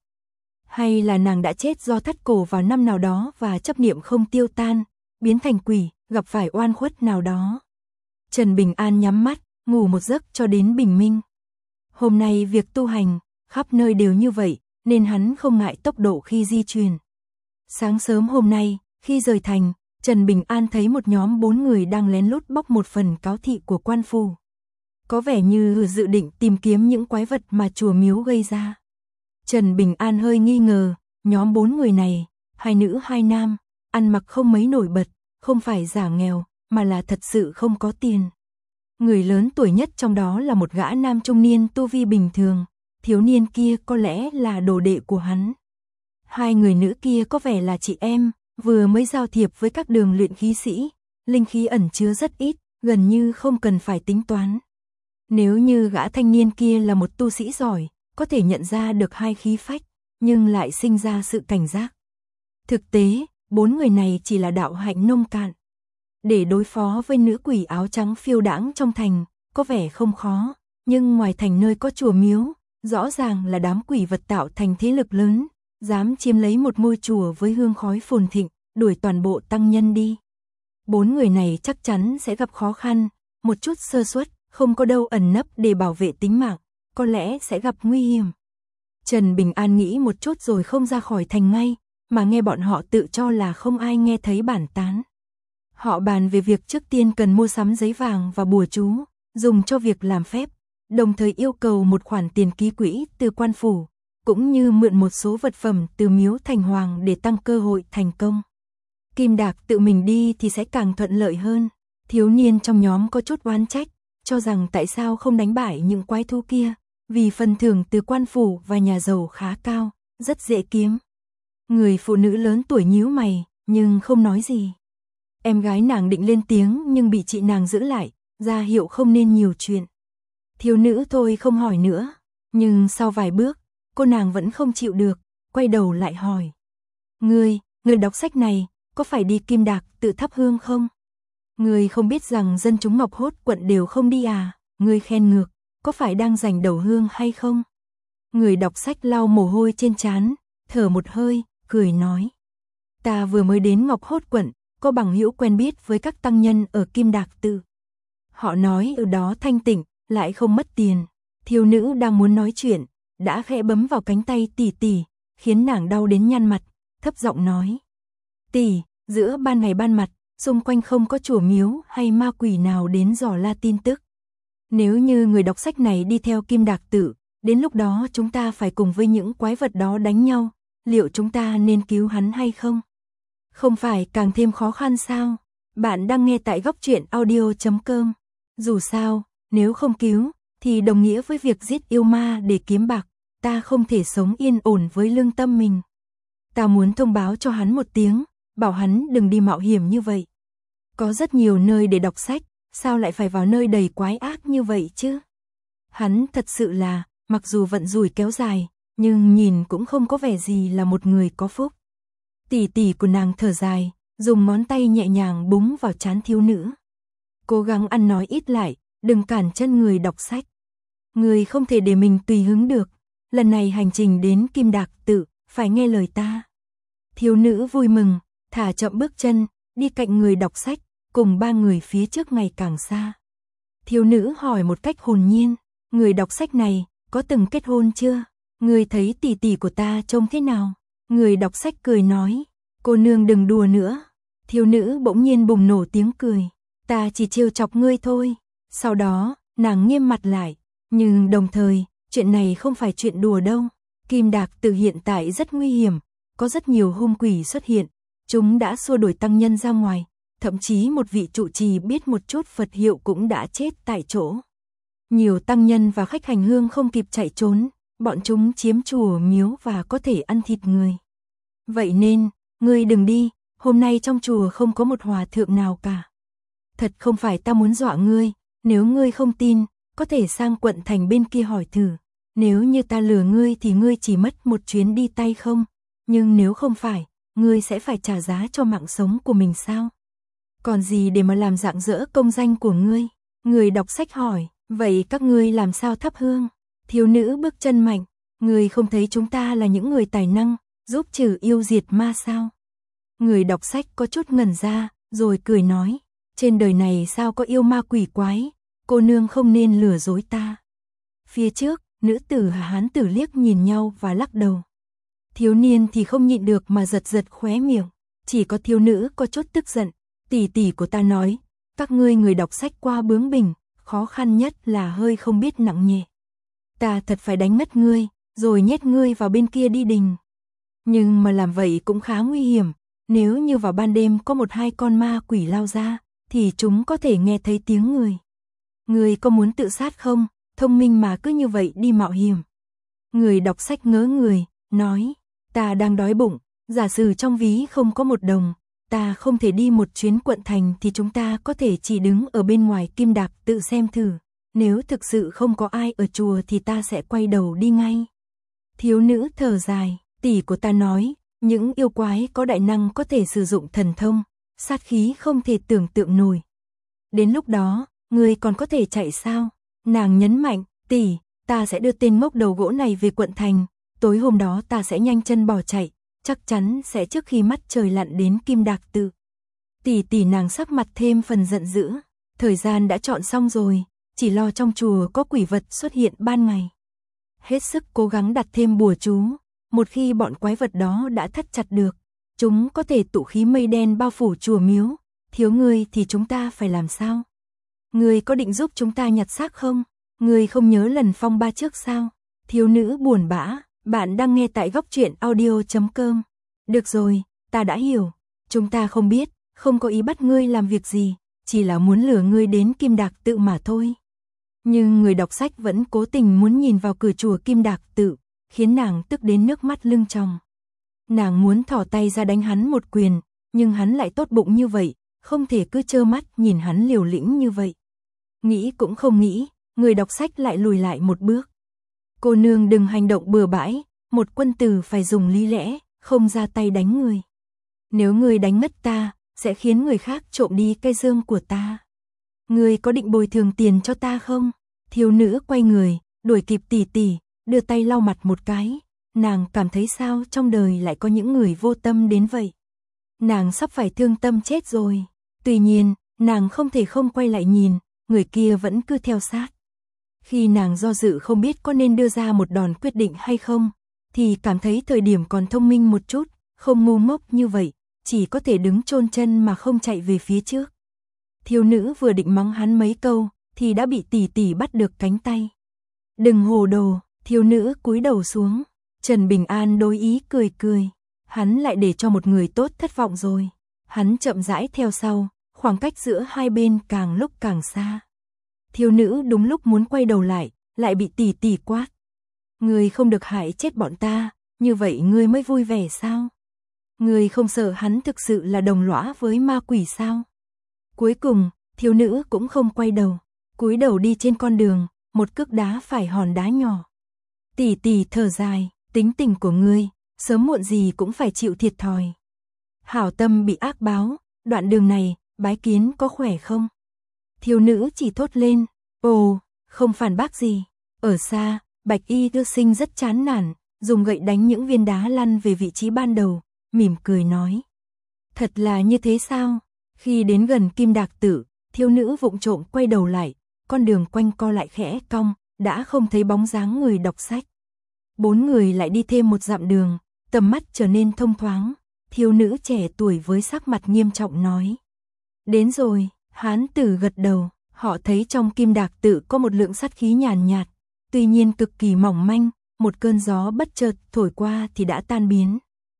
Hay là nàng đã chết do thắt cổ vào năm nào đó và chấp niệm không tiêu tan, biến thành quỷ, gặp phải oan khuất nào đó? Trần Bình An nhắm mắt, ngủ một giấc cho đến bình minh. Hôm nay việc tu hành, khắp nơi đều như vậy, nên hắn không ngại tốc độ khi di chuyển. Sáng sớm hôm nay, khi rời thành, Trần Bình An thấy một nhóm bốn người đang lén lút bóc một phần cáo thị của quan phủ. Có vẻ như dự định tìm kiếm những quái vật mà chùa miếu gây ra. Trần Bình An hơi nghi ngờ, nhóm bốn người này, hai nữ hai nam, ăn mặc không mấy nổi bật, không phải giả nghèo, mà là thật sự không có tiền. Người lớn tuổi nhất trong đó là một gã nam trung niên tu vi bình thường, thiếu niên kia có lẽ là đồ đệ của hắn. Hai người nữ kia có vẻ là chị em, vừa mới giao thiệp với các đường luyện khí sĩ, linh khí ẩn chứa rất ít, gần như không cần phải tính toán. Nếu như gã thanh niên kia là một tu sĩ giỏi, có thể nhận ra được hai khí phách, nhưng lại sinh ra sự cảnh giác. Thực tế, bốn người này chỉ là đạo hạnh nông cạn. Để đối phó với nữ quỷ áo trắng phiêu đãng trong thành, có vẻ không khó, nhưng ngoài thành nơi có chùa miếu, rõ ràng là đám quỷ vật tạo thành thế lực lớn, dám chiếm lấy một ngôi chùa với hương khói phồn thịnh, đuổi toàn bộ tăng nhân đi. Bốn người này chắc chắn sẽ gặp khó khăn, một chút sơ suất, không có đâu ẩn nấp để bảo vệ tính mạng, có lẽ sẽ gặp nguy hiểm. Trần Bình An nghĩ một chút rồi không ra khỏi thành ngay, mà nghe bọn họ tự cho là không ai nghe thấy bản tán. Họ bàn về việc trước tiên cần mua sắm giấy vàng và bùa chú, dùng cho việc làm phép, đồng thời yêu cầu một khoản tiền ký quỹ từ quan phủ, cũng như mượn một số vật phẩm từ miếu thành hoàng để tăng cơ hội thành công. Kim Đạc tự mình đi thì sẽ càng thuận lợi hơn. Thiếu niên trong nhóm có chút oán trách, cho rằng tại sao không đánh bại những quái thú kia, vì phần thưởng từ quan phủ và nhà giàu khá cao, rất dễ kiếm. Người phụ nữ lớn tuổi nhíu mày, nhưng không nói gì. Em gái nàng định lên tiếng nhưng bị chị nàng giữ lại, ra hiệu không nên nhiều chuyện. Thiếu nữ thôi không hỏi nữa, nhưng sau vài bước, cô nàng vẫn không chịu được, quay đầu lại hỏi. Ngươi, ngươi đọc sách này, có phải đi Kim Đạc tự thắp hương không? Ngươi không biết rằng dân chúng Ngọc Hốt quận đều không đi à? Ngươi khen ngược, có phải đang giành đầu hương hay không? Người đọc sách lau mồ hôi trên trán, thở một hơi, cười nói. Ta vừa mới đến Ngọc Hốt quận, có bằng hữu quen biết với các tăng nhân ở Kim Đạc tự. Họ nói ở đó thanh tịnh, lại không mất tiền. Thiếu nữ đang muốn nói chuyện, đã khẽ bấm vào cánh tay tỷ tỷ, khiến nàng đau đến nhăn mặt, thấp giọng nói. Tỷ, giữa ban ngày ban mặt, xung quanh không có chùa miếu hay ma quỷ nào đến dò la tin tức. Nếu như người đọc sách này đi theo Kim Đạc tự, đến lúc đó chúng ta phải cùng với những quái vật đó đánh nhau, liệu chúng ta nên cứu hắn hay không? Không phải càng thêm khó khăn sao? Bạn đang nghe tại góc truyện audio chấm com. Dù sao, nếu không cứu, thì đồng nghĩa với việc giết yêu ma để kiếm bạc, ta không thể sống yên ổn với lương tâm mình. Ta muốn thông báo cho hắn một tiếng, bảo hắn đừng đi mạo hiểm như vậy. Có rất nhiều nơi để đọc sách, sao lại phải vào nơi đầy quái ác như vậy chứ? Hắn thật sự là, mặc dù vận rủi kéo dài, nhưng nhìn cũng không có vẻ gì là một người có phúc. Tỷ tỷ của nàng thở dài, dùng ngón tay nhẹ nhàng búng vào trán thiếu nữ. Cố gắng ăn nói ít lại, đừng cản chân người đọc sách. Người không thể để mình tùy hứng được, lần này hành trình đến Kim Đạc tự, phải nghe lời ta. Thiếu nữ vui mừng, thả chậm bước chân, đi cạnh người đọc sách, cùng ba người phía trước ngày càng xa. Thiếu nữ hỏi một cách hồn nhiên, người đọc sách này, có từng kết hôn chưa? Người thấy tỷ tỷ của ta trông thế nào? Người đọc sách cười nói, cô nương đừng đùa nữa. Thiếu nữ bỗng nhiên bùng nổ tiếng cười, ta chỉ trêu chọc ngươi thôi. Sau đó, nàng nghiêm mặt lại, nhưng đồng thời, chuyện này không phải chuyện đùa đâu. Kim Đạc tự hiện tại rất nguy hiểm, có rất nhiều hung quỷ xuất hiện, chúng đã xua đuổi tăng nhân ra ngoài, thậm chí một vị trụ trì biết một chút Phật hiệu cũng đã chết tại chỗ. Nhiều tăng nhân và khách hành hương không kịp chạy trốn, bọn chúng chiếm chùa miếu và có thể ăn thịt người. Vậy nên, ngươi đừng đi, hôm nay trong chùa không có một hòa thượng nào cả. Thật không phải ta muốn dọa ngươi, nếu ngươi không tin, có thể sang quận thành bên kia hỏi thử. Nếu như ta lừa ngươi thì ngươi chỉ mất một chuyến đi tay không, nhưng nếu không phải, ngươi sẽ phải trả giá cho mạng sống của mình sao? Còn gì để mà làm rạng rỡ công danh của ngươi? Người đọc sách hỏi, vậy các ngươi làm sao thắp hương? Thiếu nữ bước chân mạnh, ngươi không thấy chúng ta là những người tài năng, giúp trừ yêu diệt ma sao? Người đọc sách có chút ngẩn ra, rồi cười nói, trên đời này sao có yêu ma quỷ quái, cô nương không nên lừa dối ta. Phía trước, nữ tử và hán tử liếc nhìn nhau và lắc đầu. Thiếu niên thì không nhịn được mà giật giật khóe miệng, chỉ có thiếu nữ có chút tức giận, tỷ tỷ của ta nói, các ngươi người đọc sách qua bướng bỉnh, khó khăn nhất là hơi không biết nặng nhẹ. Ta thật phải đánh mất ngươi, rồi nhét ngươi vào bên kia đi đình. Nhưng mà làm vậy cũng khá nguy hiểm, nếu như vào ban đêm có một hai con ma quỷ lao ra, thì chúng có thể nghe thấy tiếng người. Người có muốn tự sát không? Thông minh mà cứ như vậy đi mạo hiểm. Người đọc sách ngớ người, nói, ta đang đói bụng, giả sử trong ví không có một đồng, ta không thể đi một chuyến quận thành thì chúng ta có thể chỉ đứng ở bên ngoài Kim Đạc tự xem thử. Nếu thực sự không có ai ở chùa thì ta sẽ quay đầu đi ngay. Thiếu nữ thở dài, tỷ của ta nói, những yêu quái có đại năng có thể sử dụng thần thông, sát khí không thể tưởng tượng nổi. Đến lúc đó, người còn có thể chạy sao? Nàng nhấn mạnh, tỷ, ta sẽ đưa tên ngốc đầu gỗ này về quận thành, tối hôm đó ta sẽ nhanh chân bỏ chạy, chắc chắn sẽ trước khi mắt trời lặn đến Kim Đạc tự. Tỷ tỷ nàng sắc mặt thêm phần giận dữ, thời gian đã chọn xong rồi, chỉ lo trong chùa có quỷ vật xuất hiện ban ngày. Hết sức cố gắng đặt thêm bùa chú, một khi bọn quái vật đó đã thắt chặt được, chúng có thể tụ khí mây đen bao phủ chùa miếu, thiếu ngươi thì chúng ta phải làm sao? Ngươi có định giúp chúng ta nhặt xác không? Ngươi không nhớ lần phong ba trước sao? Thiếu nữ buồn bã, bạn đang nghe tại góc truyện audio chấm com. Được rồi, ta đã hiểu, chúng ta không biết, không có ý bắt ngươi làm việc gì, chỉ là muốn lừa ngươi đến Kim Đạc tự mà thôi. Nhưng người đọc sách vẫn cố tình muốn nhìn vào cửa chùa Kim Đạc tự, khiến nàng tức đến nước mắt lưng tròng. Nàng muốn thò tay ra đánh hắn một quyền, nhưng hắn lại tốt bụng như vậy, không thể cứ trơ mắt nhìn hắn liều lĩnh như vậy. Nghĩ cũng không nghĩ, người đọc sách lại lùi lại một bước. Cô nương đừng hành động bừa bãi, một quân tử phải dùng lý lẽ, không ra tay đánh người. Nếu người đánh mất ta, sẽ khiến người khác trộm đi cây dương của ta. Người có định bồi thường tiền cho ta không? Thiếu nữ quay người, đuổi kịp tỷ tỷ, đưa tay lau mặt một cái. Nàng cảm thấy sao trong đời lại có những người vô tâm đến vậy. Nàng sắp phải thương tâm chết rồi. Tuy nhiên, nàng không thể không quay lại nhìn, người kia vẫn cứ theo sát. Khi nàng do dự không biết có nên đưa ra một đòn quyết định hay không, thì cảm thấy thời điểm còn thông minh một chút, không ngu ngốc như vậy, chỉ có thể đứng chôn chân mà không chạy về phía trước. Thiếu nữ vừa định mắng hắn mấy câu, thì đã bị tỷ tỷ bắt được cánh tay. Đừng hồ đồ, thiếu nữ cúi đầu xuống. Trần Bình An đối ý cười cười, hắn lại để cho một người tốt thất vọng rồi. Hắn chậm rãi theo sau, khoảng cách giữa hai bên càng lúc càng xa. Thiếu nữ đúng lúc muốn quay đầu lại, lại bị tỷ tỷ quát. Ngươi không được hại chết bọn ta, như vậy ngươi mới vui vẻ sao? Ngươi không sợ hắn thực sự là đồng lõa với ma quỷ sao? Cuối cùng, thiếu nữ cũng không quay đầu, cúi đầu đi trên con đường, một cước đá phải hòn đá nhỏ. Tỷ tỷ thở dài, tính tình của ngươi, sớm muộn gì cũng phải chịu thiệt thòi. Hảo tâm bị ác báo, đoạn đường này, bái kiến có khỏe không? Thiếu nữ chỉ thốt lên, ồ, không phản bác gì. Ở xa, Bạch Y Thư Sinh rất chán nản, dùng gậy đánh những viên đá lăn về vị trí ban đầu, mỉm cười nói. Thật là như thế sao? Khi đến gần Kim Đạc tự, thiếu nữ vụng trộm quay đầu lại, con đường quanh co lại khẽ cong, đã không thấy bóng dáng người đọc sách. Bốn người lại đi thêm một dặm đường, tầm mắt trở nên thông thoáng, thiếu nữ trẻ tuổi với sắc mặt nghiêm trọng nói. Đến rồi, hán tử gật đầu, họ thấy trong Kim Đạc tự có một lượng sát khí nhàn nhạt, tuy nhiên cực kỳ mỏng manh, một cơn gió bất chợt thổi qua thì đã tan biến.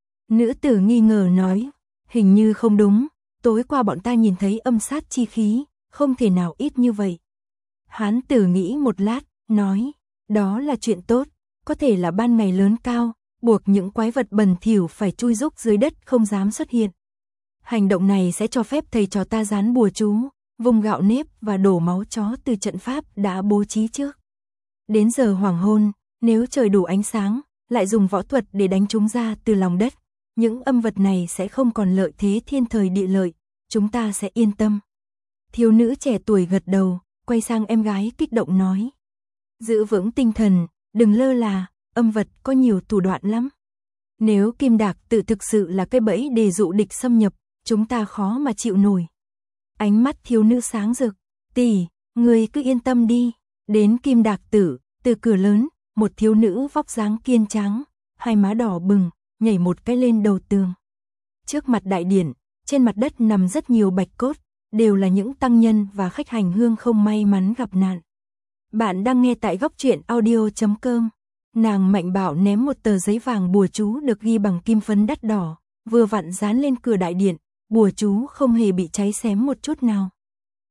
Nữ tử nghi ngờ nói, hình như không đúng, tối qua bọn ta nhìn thấy âm sát chi khí, không thể nào ít như vậy. Hán tử nghĩ một lát, nói, đó là chuyện tốt, có thể là ban ngày lớn cao, buộc những quái vật bẩn thỉu phải chui rúc dưới đất không dám xuất hiện. Hành động này sẽ cho phép thầy trò ta dán bùa chú, vùng gạo nếp và đổ máu chó từ trận pháp đã bố trí trước. Đến giờ hoàng hôn, nếu trời đủ ánh sáng, lại dùng võ thuật để đánh chúng ra từ lòng đất, những âm vật này sẽ không còn lợi thế thiên thời địa lợi, chúng ta sẽ yên tâm. Thiếu nữ trẻ tuổi gật đầu, quay sang em gái kích động nói. Giữ vững tinh thần, đừng lơ là, âm vật có nhiều thủ đoạn lắm. Nếu Kim Đạc tự thực sự là cái bẫy để dụ địch xâm nhập, chúng ta khó mà chịu nổi. Ánh mắt thiếu nữ sáng rực, tỷ, người cứ yên tâm đi. Đến Kim Đạc tử, từ cửa lớn, một thiếu nữ vóc dáng kiên tráng, hai má đỏ bừng, nhảy một cái lên đầu tường. Trước mặt đại điện, trên mặt đất nằm rất nhiều bạch cốt, đều là những tăng nhân và khách hành hương không may mắn gặp nạn. Bạn đang nghe tại góc truyện audio chấm com. Nàng mạnh bạo ném một tờ giấy vàng bùa chú được ghi bằng kim phấn đắt đỏ, vừa vặn dán lên cửa đại điện, bùa chú không hề bị cháy xém một chút nào.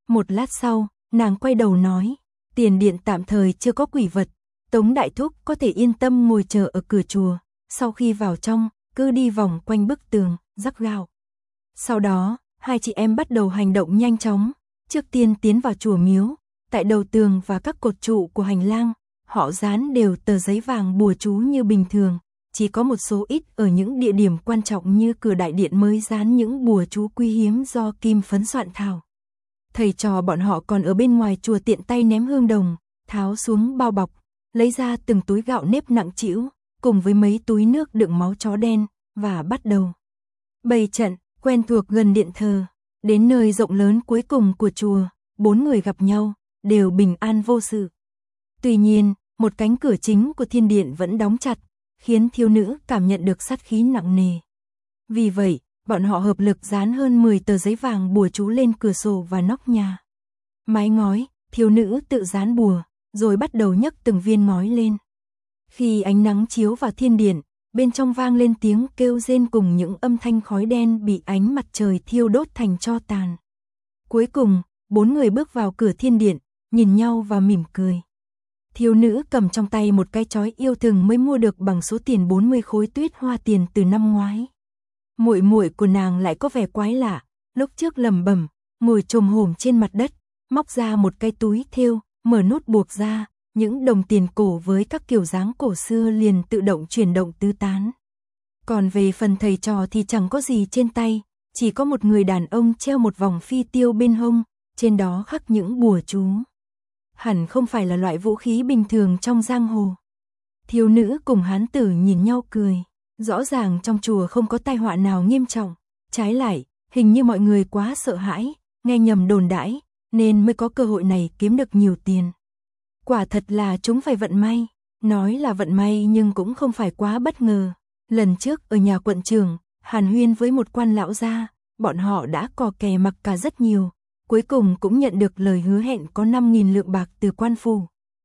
Một lát sau, nàng quay đầu nói, tiền điện tạm thời chưa có quỷ vật, Tống đại thúc có thể yên tâm ngồi chờ ở cửa chùa, sau khi vào trong, cứ đi vòng quanh bức tường, rắc gạo. Sau đó, hai chị em bắt đầu hành động nhanh chóng, trước tiên tiến vào chùa miếu, tại đầu tường và các cột trụ của hành lang, họ dán đều tờ giấy vàng bùa chú như bình thường, chỉ có một số ít ở những địa điểm quan trọng như cửa đại điện mới dán những bùa chú quý hiếm do kim phấn soạn thảo. Thầy trò bọn họ còn ở bên ngoài chùa tiện tay ném hương đồng, tháo xuống bao bọc, lấy ra từng túi gạo nếp nặng trĩu, cùng với mấy túi nước đựng máu chó đen, và bắt đầu bày trận, quen thuộc gần điện thờ. Đến nơi rộng lớn cuối cùng của chùa, bốn người gặp nhau, đều bình an vô sự. Tuy nhiên, một cánh cửa chính của thiên điện vẫn đóng chặt, khiến thiếu nữ cảm nhận được sát khí nặng nề. Vì vậy, bọn họ hợp lực dán hơn mười tờ giấy vàng bùa chú lên cửa sổ và nóc nhà. Mái ngói, thiếu nữ tự dán bùa, rồi bắt đầu nhấc từng viên ngói lên. Khi ánh nắng chiếu vào thiên điện, bên trong vang lên tiếng kêu rên cùng những âm thanh khói đen bị ánh mặt trời thiêu đốt thành tro tàn. Cuối cùng, bốn người bước vào cửa thiên điện, nhìn nhau và mỉm cười. Thiếu nữ cầm trong tay một cái chói yêu thừng mới mua được bằng số tiền bốn mươi khối tuyết hoa tiền từ năm ngoái. Muội muội của nàng lại có vẻ quái lạ, lúc trước lẩm bẩm, ngồi chồm hổm trên mặt đất, móc ra một cái túi thêu, mở nút buộc ra, những đồng tiền cổ với các kiểu dáng cổ xưa liền tự động chuyển động tứ tán. Còn về phần thầy trò thì chẳng có gì trên tay, chỉ có một người đàn ông treo một vòng phi tiêu bên hông, trên đó khắc những bùa chú. Hẳn không phải là loại vũ khí bình thường trong giang hồ. Thiếu nữ cùng hán tử nhìn nhau cười, rõ ràng trong chùa không có tai họa nào nghiêm trọng, trái lại, hình như mọi người quá sợ hãi, nghe nhầm đồn đãi, nên mới có cơ hội này kiếm được nhiều tiền. Quả thật là chúng phải vận may, nói là vận may nhưng cũng không phải quá bất ngờ. Lần trước ở nhà quận trưởng, hàn huyên với một quan lão gia, bọn họ đã cò kè mặc cả rất nhiều, cuối cùng cũng nhận được lời hứa hẹn có năm nghìn lượng bạc từ quan phủ.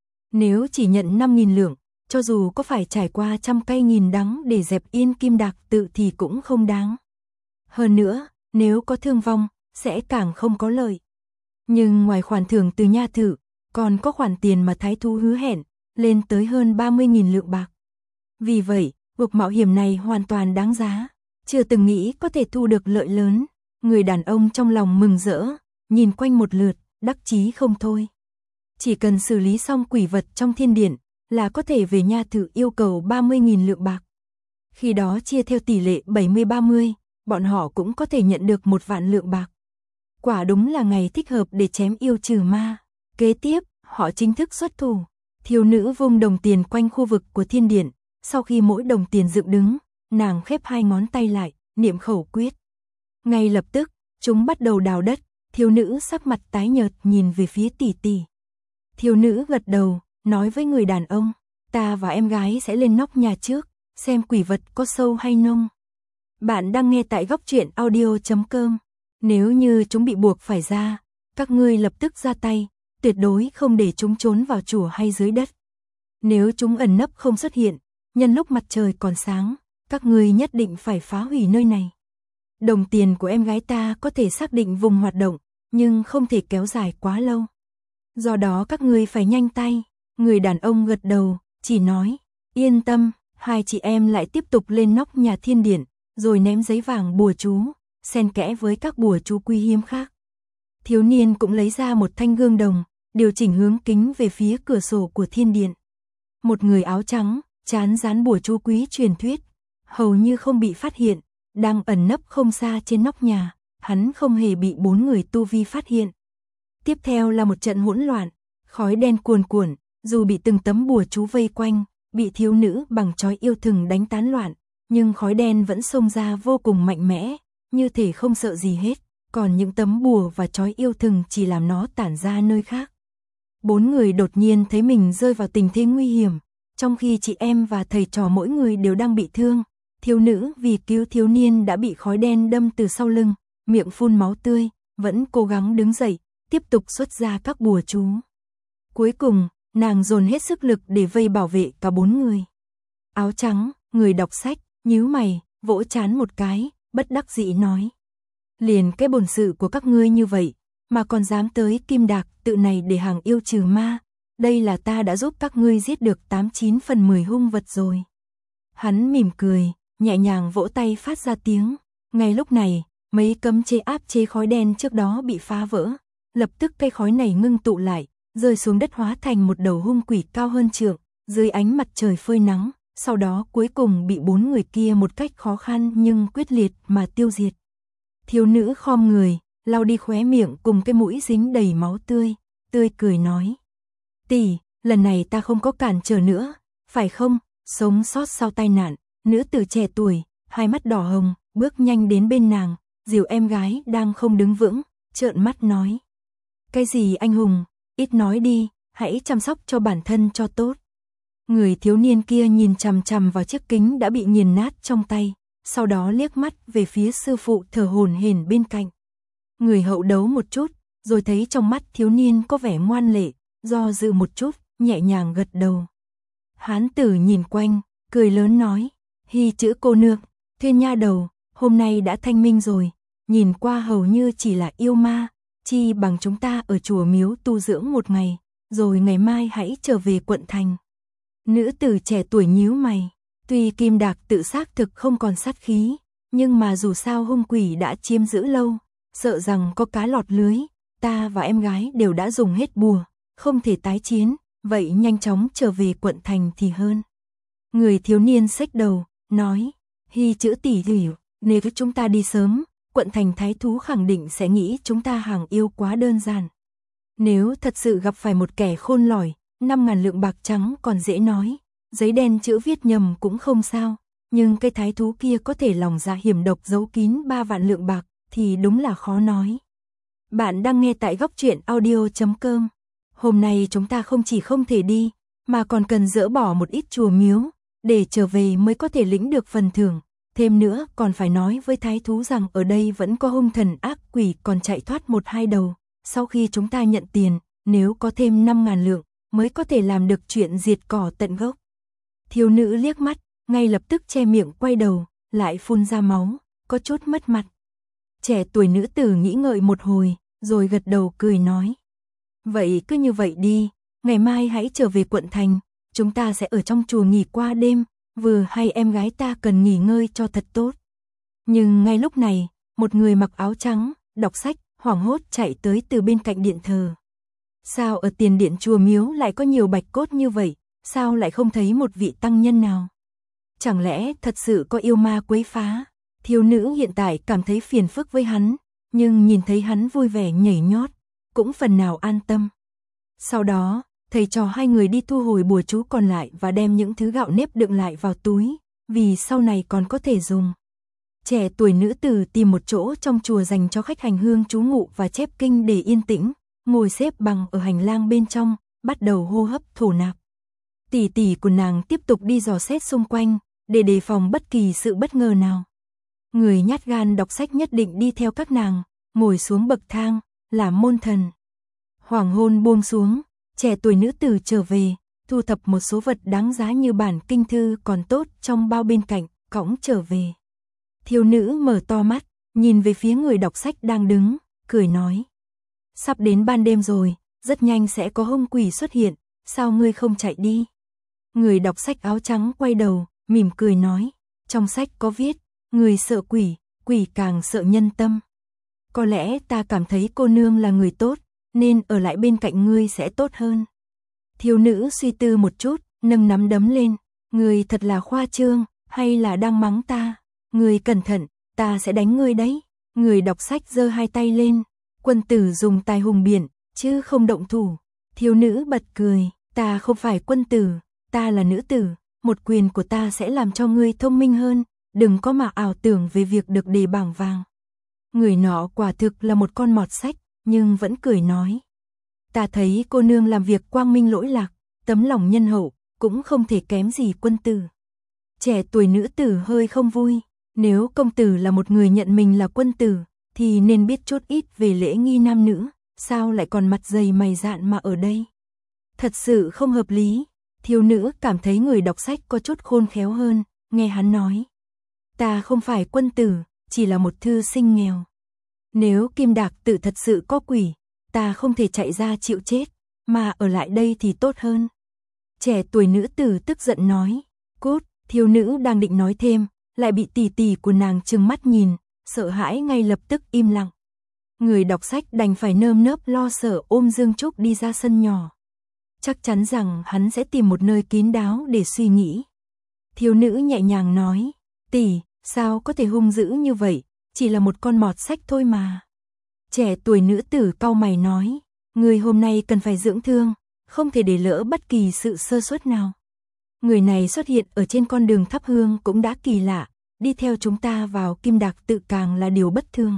Nếu chỉ nhận năm nghìn lượng, cho dù có phải trải qua trăm cây nghìn đắng để dẹp yên kim đạc tự thì cũng không đáng. Hơn nữa, nếu có thương vong, sẽ càng không có lợi. Nhưng ngoài khoản thưởng từ nha thự, còn có khoản tiền mà thái thú hứa hẹn, lên tới hơn ba mươi nghìn lượng bạc. Vì vậy, cuộc mạo hiểm này hoàn toàn đáng giá, chưa từng nghĩ có thể thu được lợi lớn. Người đàn ông trong lòng mừng rỡ, nhìn quanh một lượt, đắc chí không thôi. Chỉ cần xử lý xong quỷ vật trong thiên điện, là có thể về nha thự yêu cầu ba mươi nghìn lượng bạc. Khi đó chia theo tỷ lệ bảy mươi ba mươi, bọn họ cũng có thể nhận được một vạn lượng bạc. Quả đúng là ngày thích hợp để chém yêu trừ ma. Kế tiếp, họ chính thức xuất thủ. Thiếu nữ vung đồng tiền quanh khu vực của thiên điện, sau khi mỗi đồng tiền dựng đứng, nàng khép hai ngón tay lại, niệm khẩu quyết. Ngay lập tức, chúng bắt đầu đào đất, thiếu nữ sắc mặt tái nhợt nhìn về phía tỷ tỷ. Thiếu nữ gật đầu, nói với người đàn ông, ta và em gái sẽ lên nóc nhà trước, xem quỷ vật có sâu hay nông. Bạn đang nghe tại góc truyện audio chấm com. Nếu như chúng bị buộc phải ra, các ngươi lập tức ra tay, tuyệt đối không để chúng trốn vào chùa hay dưới đất. Nếu chúng ẩn nấp không xuất hiện, nhân lúc mặt trời còn sáng, các ngươi nhất định phải phá hủy nơi này. Đồng tiền của em gái ta có thể xác định vùng hoạt động, nhưng không thể kéo dài quá lâu. Do đó các ngươi phải nhanh tay. Người đàn ông gật đầu, chỉ nói, yên tâm. Hai chị em lại tiếp tục lên nóc nhà thiên điện, rồi ném giấy vàng bùa chú, xen kẽ với các bùa chú quý hiếm khác. Thiếu niên cũng lấy ra một thanh gương đồng, điều chỉnh hướng kính về phía cửa sổ của thiên điện. Một người áo trắng, trán dán bùa chú quý truyền thuyết, hầu như không bị phát hiện, đang ẩn nấp không xa trên nóc nhà, hắn không hề bị bốn người tu vi phát hiện. Tiếp theo là một trận hỗn loạn, khói đen cuồn cuộn, dù bị từng tấm bùa chú vây quanh, bị thiếu nữ bằng chói yêu thừng đánh tán loạn, nhưng khói đen vẫn xông ra vô cùng mạnh mẽ, như thể không sợ gì hết, còn những tấm bùa và chói yêu thừng chỉ làm nó tản ra nơi khác. Bốn người đột nhiên thấy mình rơi vào tình thế nguy hiểm, trong khi chị em và thầy trò mỗi người đều đang bị thương. Thiếu nữ vì cứu thiếu niên đã bị khói đen đâm từ sau lưng, miệng phun máu tươi, vẫn cố gắng đứng dậy, tiếp tục xuất ra các bùa chú. Cuối cùng, nàng dồn hết sức lực để vây bảo vệ cả bốn người. Áo trắng, người đọc sách, nhíu mày, vỗ trán một cái, bất đắc dĩ nói. Liền cái bổn sự của các ngươi như vậy, mà còn dám tới Kim Đạc tự này để hàng yêu trừ ma, đây là ta đã giúp các ngươi giết được tám chín phần mười hung vật rồi. Hắn mỉm cười, nhẹ nhàng vỗ tay phát ra tiếng, ngay lúc này, mấy cấm chế áp chế khói đen trước đó bị phá vỡ, lập tức cây khói này ngưng tụ lại, rơi xuống đất hóa thành một đầu hung quỷ cao hơn trượng, dưới ánh mặt trời phơi nắng, sau đó cuối cùng bị bốn người kia một cách khó khăn nhưng quyết liệt mà tiêu diệt. Thiếu nữ khom người, lau đi khóe miệng cùng cái mũi dính đầy máu tươi, tươi cười nói: "Tỷ, lần này ta không có cản trở nữa, phải không?" Sống sót sau tai nạn, nữ tử trẻ tuổi, hai mắt đỏ hồng, bước nhanh đến bên nàng, dìu em gái đang không đứng vững, trợn mắt nói: "Cái gì anh hùng, ít nói đi, hãy chăm sóc cho bản thân cho tốt." Người thiếu niên kia nhìn chằm chằm vào chiếc kính đã bị nghiền nát trong tay, sau đó liếc mắt về phía sư phụ thở hổn hển bên cạnh. Người hậu đấu một chút, rồi thấy trong mắt thiếu niên có vẻ ngoan lệ, do dự một chút, nhẹ nhàng gật đầu. Hán tử nhìn quanh, cười lớn nói: "Hi chữ cô nương, Thuyên nha đầu, hôm nay đã thanh minh rồi, nhìn qua hầu như chỉ là yêu ma, chi bằng chúng ta ở chùa miếu tu dưỡng một ngày, rồi ngày mai hãy trở về quận thành." Nữ tử trẻ tuổi nhíu mày, tuy Kim Đạc tự xác thực không còn sát khí, nhưng mà dù sao hung quỷ đã chiếm giữ lâu, sợ rằng có cá lọt lưới, ta và em gái đều đã dùng hết bùa, không thể tái chiến, vậy nhanh chóng trở về quận thành thì hơn. Người thiếu niên xách đầu, nói: "Hi chữ tỷ tỷ, nếu chúng ta đi sớm, quận thành thái thú khẳng định sẽ nghĩ chúng ta hàng yêu quá đơn giản. Nếu thật sự gặp phải một kẻ khôn lỏi, năm ngàn lượng bạc trắng còn dễ nói, giấy đen chữ viết nhầm cũng không sao, nhưng cái thái thú kia có thể lòng dạ hiểm độc giấu kín ba vạn lượng bạc thì đúng là khó nói." Bạn đang nghe tại góc truyện audio chấm com. Hôm nay chúng ta không chỉ không thể đi, mà còn cần dỡ bỏ một ít chùa miếu, để trở về mới có thể lĩnh được phần thưởng. Thêm nữa còn phải nói với thái thú rằng ở đây vẫn có hung thần ác quỷ còn chạy thoát một hai đầu. Sau khi chúng ta nhận tiền, nếu có thêm năm ngàn lượng, mới có thể làm được chuyện diệt cỏ tận gốc. Thiếu nữ liếc mắt, ngay lập tức che miệng quay đầu, lại phun ra máu, có chút mất mặt. Trẻ tuổi nữ tử nghĩ ngợi một hồi, rồi gật đầu cười nói: "Vậy cứ như vậy đi, ngày mai hãy trở về quận thành, chúng ta sẽ ở trong chùa nghỉ qua đêm, vừa hay em gái ta cần nghỉ ngơi cho thật tốt." Nhưng ngay lúc này, một người mặc áo trắng, đọc sách, hoảng hốt chạy tới từ bên cạnh điện thờ. Sao ở tiền điện chùa miếu lại có nhiều bạch cốt như vậy, sao lại không thấy một vị tăng nhân nào? Chẳng lẽ thật sự có yêu ma quấy phá? Thiếu nữ hiện tại cảm thấy phiền phức với hắn, nhưng nhìn thấy hắn vui vẻ nhảy nhót, cũng phần nào an tâm. Sau đó, thầy trò hai người đi thu hồi bùa chú còn lại và đem những thứ gạo nếp đựng lại vào túi, vì sau này còn có thể dùng. Trẻ tuổi nữ tử tìm một chỗ trong chùa dành cho khách hành hương trú ngụ và chép kinh để yên tĩnh, ngồi xếp bằng ở hành lang bên trong, bắt đầu hô hấp thổ nạp. Tỷ tỷ của nàng tiếp tục đi dò xét xung quanh, để đề phòng bất kỳ sự bất ngờ nào. Người nhát gan đọc sách nhất định đi theo các nàng, ngồi xuống bậc thang, làm môn thần. Hoàng hôn buông xuống, trẻ tuổi nữ tử trở về, thu thập một số vật đáng giá như bản kinh thư còn tốt trong bao bên cạnh, cõng trở về. Thiếu nữ mở to mắt, nhìn về phía người đọc sách đang đứng, cười nói: "Sắp đến ban đêm rồi, rất nhanh sẽ có hung quỷ xuất hiện, sao ngươi không chạy đi?" Người đọc sách áo trắng quay đầu, mỉm cười nói: "Trong sách có viết, người sợ quỷ, quỷ càng sợ nhân tâm. Có lẽ ta cảm thấy cô nương là người tốt, nên ở lại bên cạnh ngươi sẽ tốt hơn." Thiếu nữ suy tư một chút, nâng nắm đấm lên: "Ngươi thật là khoa trương, hay là đang mắng ta? Ngươi cẩn thận, ta sẽ đánh ngươi đấy." Người đọc sách giơ hai tay lên: "Quân tử dùng tài hùng biện, chứ không động thủ." Thiếu nữ bật cười: "Ta không phải quân tử, ta là nữ tử, một quyền của ta sẽ làm cho ngươi thông minh hơn, đừng có mà ảo tưởng về việc được đề bảng vàng." Người nọ quả thực là một con mọt sách, nhưng vẫn cười nói: "Ta thấy cô nương làm việc quang minh lỗi lạc, tấm lòng nhân hậu, cũng không thể kém gì quân tử." Trẻ tuổi nữ tử hơi không vui, nếu công tử là một người nhận mình là quân tử, thì nên biết chút ít về lễ nghi nam nữ, sao lại còn mặt dày mày dạn mà ở đây? Thật sự không hợp lý. Thiếu nữ cảm thấy người đọc sách có chút khôn khéo hơn, nghe hắn nói: "Ta không phải quân tử, chỉ là một thư sinh nghèo. Nếu Kim Đạc tự thật sự có quỷ, ta không thể chạy ra chịu chết, mà ở lại đây thì tốt hơn. Trẻ tuổi nữ tử tức giận nói, cút, thiếu nữ đang định nói thêm, lại bị tỷ tỷ của nàng trừng mắt nhìn, sợ hãi ngay lập tức im lặng. Người đọc sách đành phải nơm nớp lo sợ ôm Dương Trúc đi ra sân nhỏ. Chắc chắn rằng hắn sẽ tìm một nơi kín đáo để suy nghĩ. Thiếu nữ nhẹ nhàng nói, tỷ, sao có thể hung dữ như vậy, chỉ là một con mọt sách thôi mà. Trẻ tuổi nữ tử cau mày nói, người hôm nay cần phải dưỡng thương, không thể để lỡ bất kỳ sự sơ suất nào. Người này xuất hiện ở trên con đường thắp hương cũng đã kỳ lạ, đi theo chúng ta vào Kim Đạc Tự càng là điều bất thường.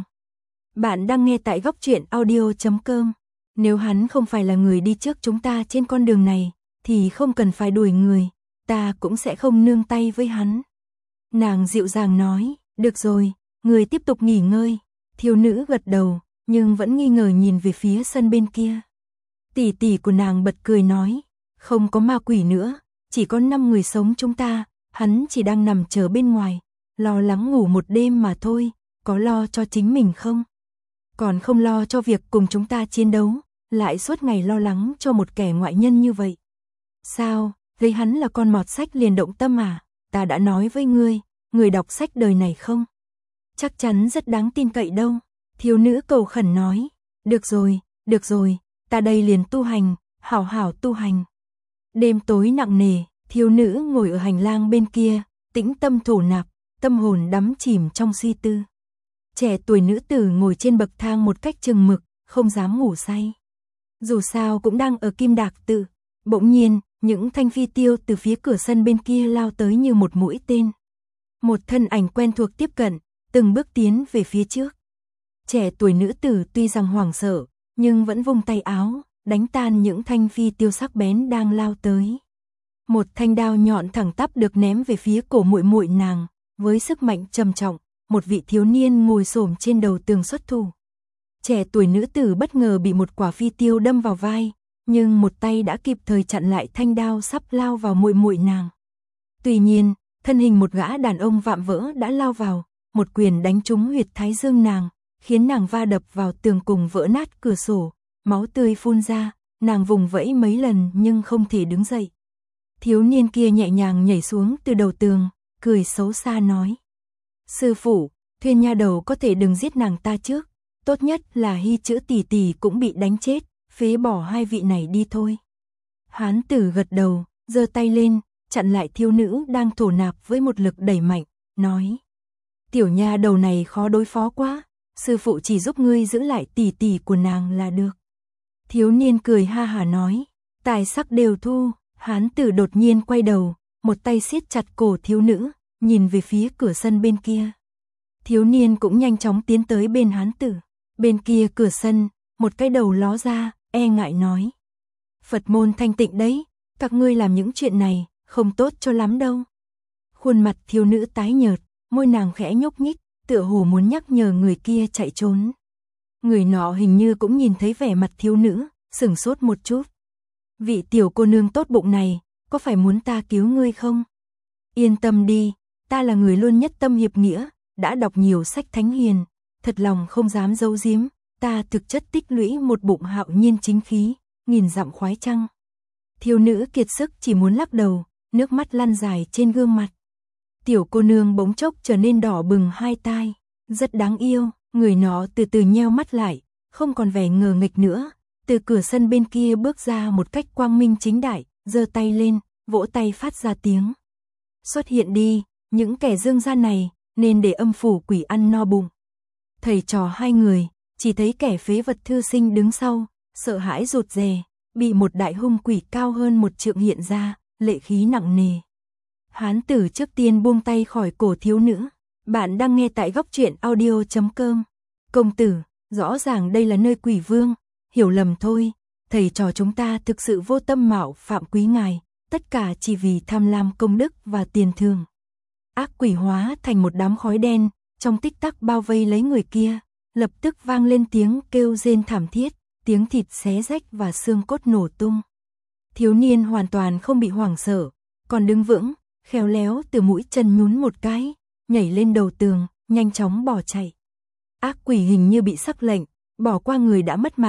Bạn đang nghe tại góc truyện audio chấm com. Nếu hắn không phải là người đi trước chúng ta trên con đường này, thì không cần phải đuổi người, ta cũng sẽ không nương tay với hắn. Nàng dịu dàng nói, được rồi, người tiếp tục nghỉ ngơi. Thiếu nữ gật đầu, nhưng vẫn nghi ngờ nhìn về phía sân bên kia. Tỷ tỷ của nàng bật cười nói, không có ma quỷ nữa, chỉ có năm người sống chúng ta, hắn chỉ đang nằm chờ bên ngoài, lo lắng ngủ một đêm mà thôi, có lo cho chính mình không? Còn không lo cho việc cùng chúng ta chiến đấu, lại suốt ngày lo lắng cho một kẻ ngoại nhân như vậy. Sao, thấy hắn là con mọt sách liền động tâm à? Ta đã nói với ngươi, người đọc sách đời này không? Chắc chắn rất đáng tin cậy đâu. Thiếu nữ cầu khẩn nói, được rồi, được rồi, ta đây liền tu hành, hảo hảo tu hành. Đêm tối nặng nề, thiếu nữ ngồi ở hành lang bên kia, tĩnh tâm thổ nạp, tâm hồn đắm chìm trong suy tư. Trẻ tuổi nữ tử ngồi trên bậc thang một cách chừng mực, không dám ngủ say. Dù sao cũng đang ở Kim Đạc Tự, bỗng nhiên, những thanh phi tiêu từ phía cửa sân bên kia lao tới như một mũi tên. Một thân ảnh quen thuộc tiếp cận, từng bước tiến về phía trước. Trẻ tuổi nữ tử tuy rằng hoảng sợ, nhưng vẫn vung tay áo, đánh tan những thanh phi tiêu sắc bén đang lao tới. Một thanh đao nhọn thẳng tắp được ném về phía cổ muội muội nàng, với sức mạnh trầm trọng, một vị thiếu niên ngồi xổm trên đầu tường xuất thủ. Trẻ tuổi nữ tử bất ngờ bị một quả phi tiêu đâm vào vai, nhưng một tay đã kịp thời chặn lại thanh đao sắp lao vào muội muội nàng. Tuy nhiên, thân hình một gã đàn ông vạm vỡ đã lao vào, một quyền đánh trúng huyệt thái dương nàng, khiến nàng va đập vào tường cùng vỡ nát cửa sổ, máu tươi phun ra, nàng vùng vẫy mấy lần nhưng không thể đứng dậy. Thiếu niên kia nhẹ nhàng nhảy xuống từ đầu tường, cười xấu xa nói: "Sư phụ, Thuyền nha đầu có thể đừng giết nàng ta trước, tốt nhất là Hy Chữ tỷ tỷ cũng bị đánh chết, phế bỏ hai vị này đi thôi." Hán tử gật đầu, giơ tay lên, chặn lại thiếu nữ đang thổ nạp với một lực đẩy mạnh, nói: "Tiểu nha đầu này khó đối phó quá, sư phụ chỉ giúp ngươi giữ lại tỷ tỷ của nàng là được." Thiếu niên cười ha hả nói: "Tài sắc đều thu." Hán tử đột nhiên quay đầu, một tay siết chặt cổ thiếu nữ, nhìn về phía cửa sân bên kia. Thiếu niên cũng nhanh chóng tiến tới bên hán tử. Bên kia cửa sân, một cái đầu ló ra, e ngại nói: "Phật môn thanh tịnh đấy, các ngươi làm những chuyện này, không tốt cho lắm đâu." Khuôn mặt thiếu nữ tái nhợt, môi nàng khẽ nhúc nhích, tựa hồ muốn nhắc nhở người kia chạy trốn. Người nọ hình như cũng nhìn thấy vẻ mặt thiếu nữ, sửng sốt một chút. "Vị tiểu cô nương tốt bụng này, có phải muốn ta cứu ngươi không?" "Yên tâm đi, ta là người luôn nhất tâm hiệp nghĩa, đã đọc nhiều sách thánh hiền, thật lòng không dám giấu giếm, ta thực chất tích lũy một bụng hạo nhiên chính khí, nghìn dặm khoái trăng." Thiếu nữ kiệt sức chỉ muốn lắc đầu, nước mắt lăn dài trên gương mặt. Tiểu cô nương bỗng chốc trở nên đỏ bừng hai tai, rất đáng yêu. Người nó từ từ nheo mắt lại, không còn vẻ ngờ nghịch nữa, từ cửa sân bên kia bước ra một cách quang minh chính đại, giơ tay lên, vỗ tay phát ra tiếng: "Xuất hiện đi, những kẻ dương gian này, nên để âm phủ quỷ ăn no bụng." Thầy trò hai người, chỉ thấy kẻ phế vật thư sinh đứng sau, sợ hãi rụt rè, bị một đại hung quỷ cao hơn một trượng hiện ra, lệ khí nặng nề. Hán tử trước tiên buông tay khỏi cổ thiếu nữ. Bạn đang nghe tại góc truyện audio chấm com. "Công tử, rõ ràng đây là nơi quỷ vương, hiểu lầm thôi, thầy trò chúng ta thực sự vô tâm mạo phạm quý ngài, tất cả chỉ vì tham lam công đức và tiền thường." Ác quỷ hóa thành một đám khói đen, trong tích tắc bao vây lấy người kia, lập tức vang lên tiếng kêu rên thảm thiết, tiếng thịt xé rách và xương cốt nổ tung. Thiếu niên hoàn toàn không bị hoảng sợ, còn đứng vững, khéo léo từ mũi chân nhún một cái, nhảy lên đầu tường, nhanh chóng bỏ chạy. Ác quỷ hình như bị sắc lệnh, bỏ qua người đã mất mạng,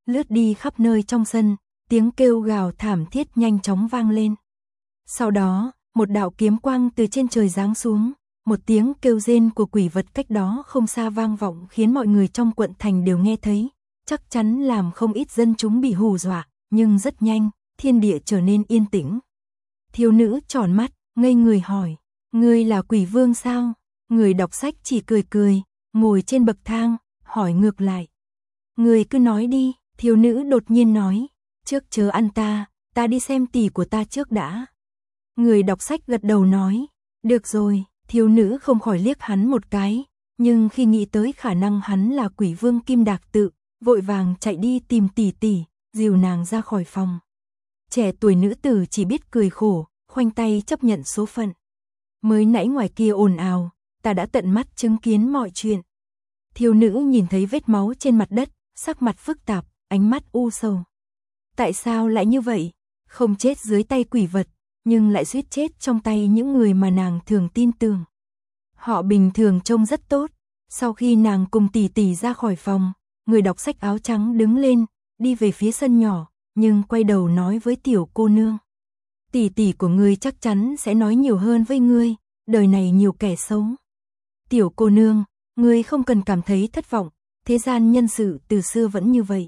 lướt đi khắp nơi trong sân, tiếng kêu gào thảm thiết nhanh chóng vang lên. Sau đó, một đạo kiếm quang từ trên trời giáng xuống, một tiếng kêu rên của quỷ vật cách đó không xa vang vọng khiến mọi người trong quận thành đều nghe thấy, chắc chắn làm không ít dân chúng bị hù dọa, nhưng rất nhanh, thiên địa trở nên yên tĩnh. Thiếu nữ tròn mắt, ngây người hỏi, ngươi là quỷ vương sao? Người đọc sách chỉ cười cười, ngồi trên bậc thang, hỏi ngược lại. Ngươi cứ nói đi, thiếu nữ đột nhiên nói, trước chớ ăn ta, ta đi xem tỷ của ta trước đã. Người đọc sách gật đầu nói, được rồi, thiếu nữ không khỏi liếc hắn một cái, nhưng khi nghĩ tới khả năng hắn là quỷ vương Kim Đạc Tự, vội vàng chạy đi tìm tỷ tỷ, dìu nàng ra khỏi phòng. Trẻ tuổi nữ tử chỉ biết cười khổ, khoanh tay chấp nhận số phận. Mới nãy ngoài kia ồn ào, ta đã tận mắt chứng kiến mọi chuyện. Thiếu nữ nhìn thấy vết máu trên mặt đất, sắc mặt phức tạp, ánh mắt u sầu. Tại sao lại như vậy? Không chết dưới tay quỷ vật, nhưng lại suýt chết trong tay những người mà nàng thường tin tưởng. Họ bình thường trông rất tốt. Sau khi nàng cùng tỷ tỷ ra khỏi phòng, người đọc sách áo trắng đứng lên, đi về phía sân nhỏ, nhưng quay đầu nói với tiểu cô nương. Tỷ tỷ của ngươi chắc chắn sẽ nói nhiều hơn với ngươi, đời này nhiều kẻ xấu. Tiểu cô nương, ngươi không cần cảm thấy thất vọng, thế gian nhân sự từ xưa vẫn như vậy.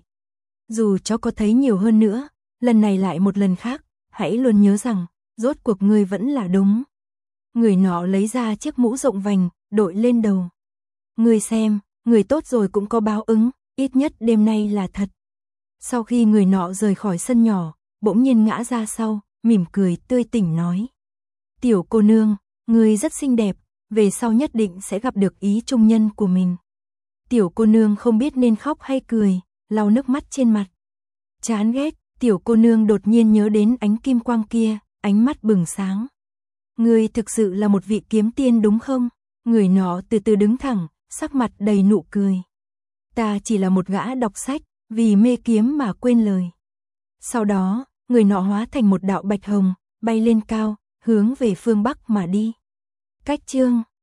Dù cháu có thấy nhiều hơn nữa, lần này lại một lần khác, hãy luôn nhớ rằng, rốt cuộc ngươi vẫn là đúng. Người nọ lấy ra chiếc mũ rộng vành, đội lên đầu. Ngươi xem, người tốt rồi cũng có báo ứng, ít nhất đêm nay là thật. Sau khi người nọ rời khỏi sân nhỏ, bỗng nhiên ngã ra sau, mỉm cười tươi tỉnh nói. Tiểu cô nương, ngươi rất xinh đẹp, về sau nhất định sẽ gặp được ý trung nhân của mình. Tiểu cô nương không biết nên khóc hay cười, lau nước mắt trên mặt. Chán ghét, tiểu cô nương đột nhiên nhớ đến ánh kim quang kia, ánh mắt bừng sáng. Ngươi thực sự là một vị kiếm tiên đúng không? Người nọ từ từ đứng thẳng, sắc mặt đầy nụ cười. Ta chỉ là một gã đọc sách, vì mê kiếm mà quên lời. Sau đó, người nọ hóa thành một đạo bạch hồng, bay lên cao, hướng về phương Bắc mà đi. Cách chương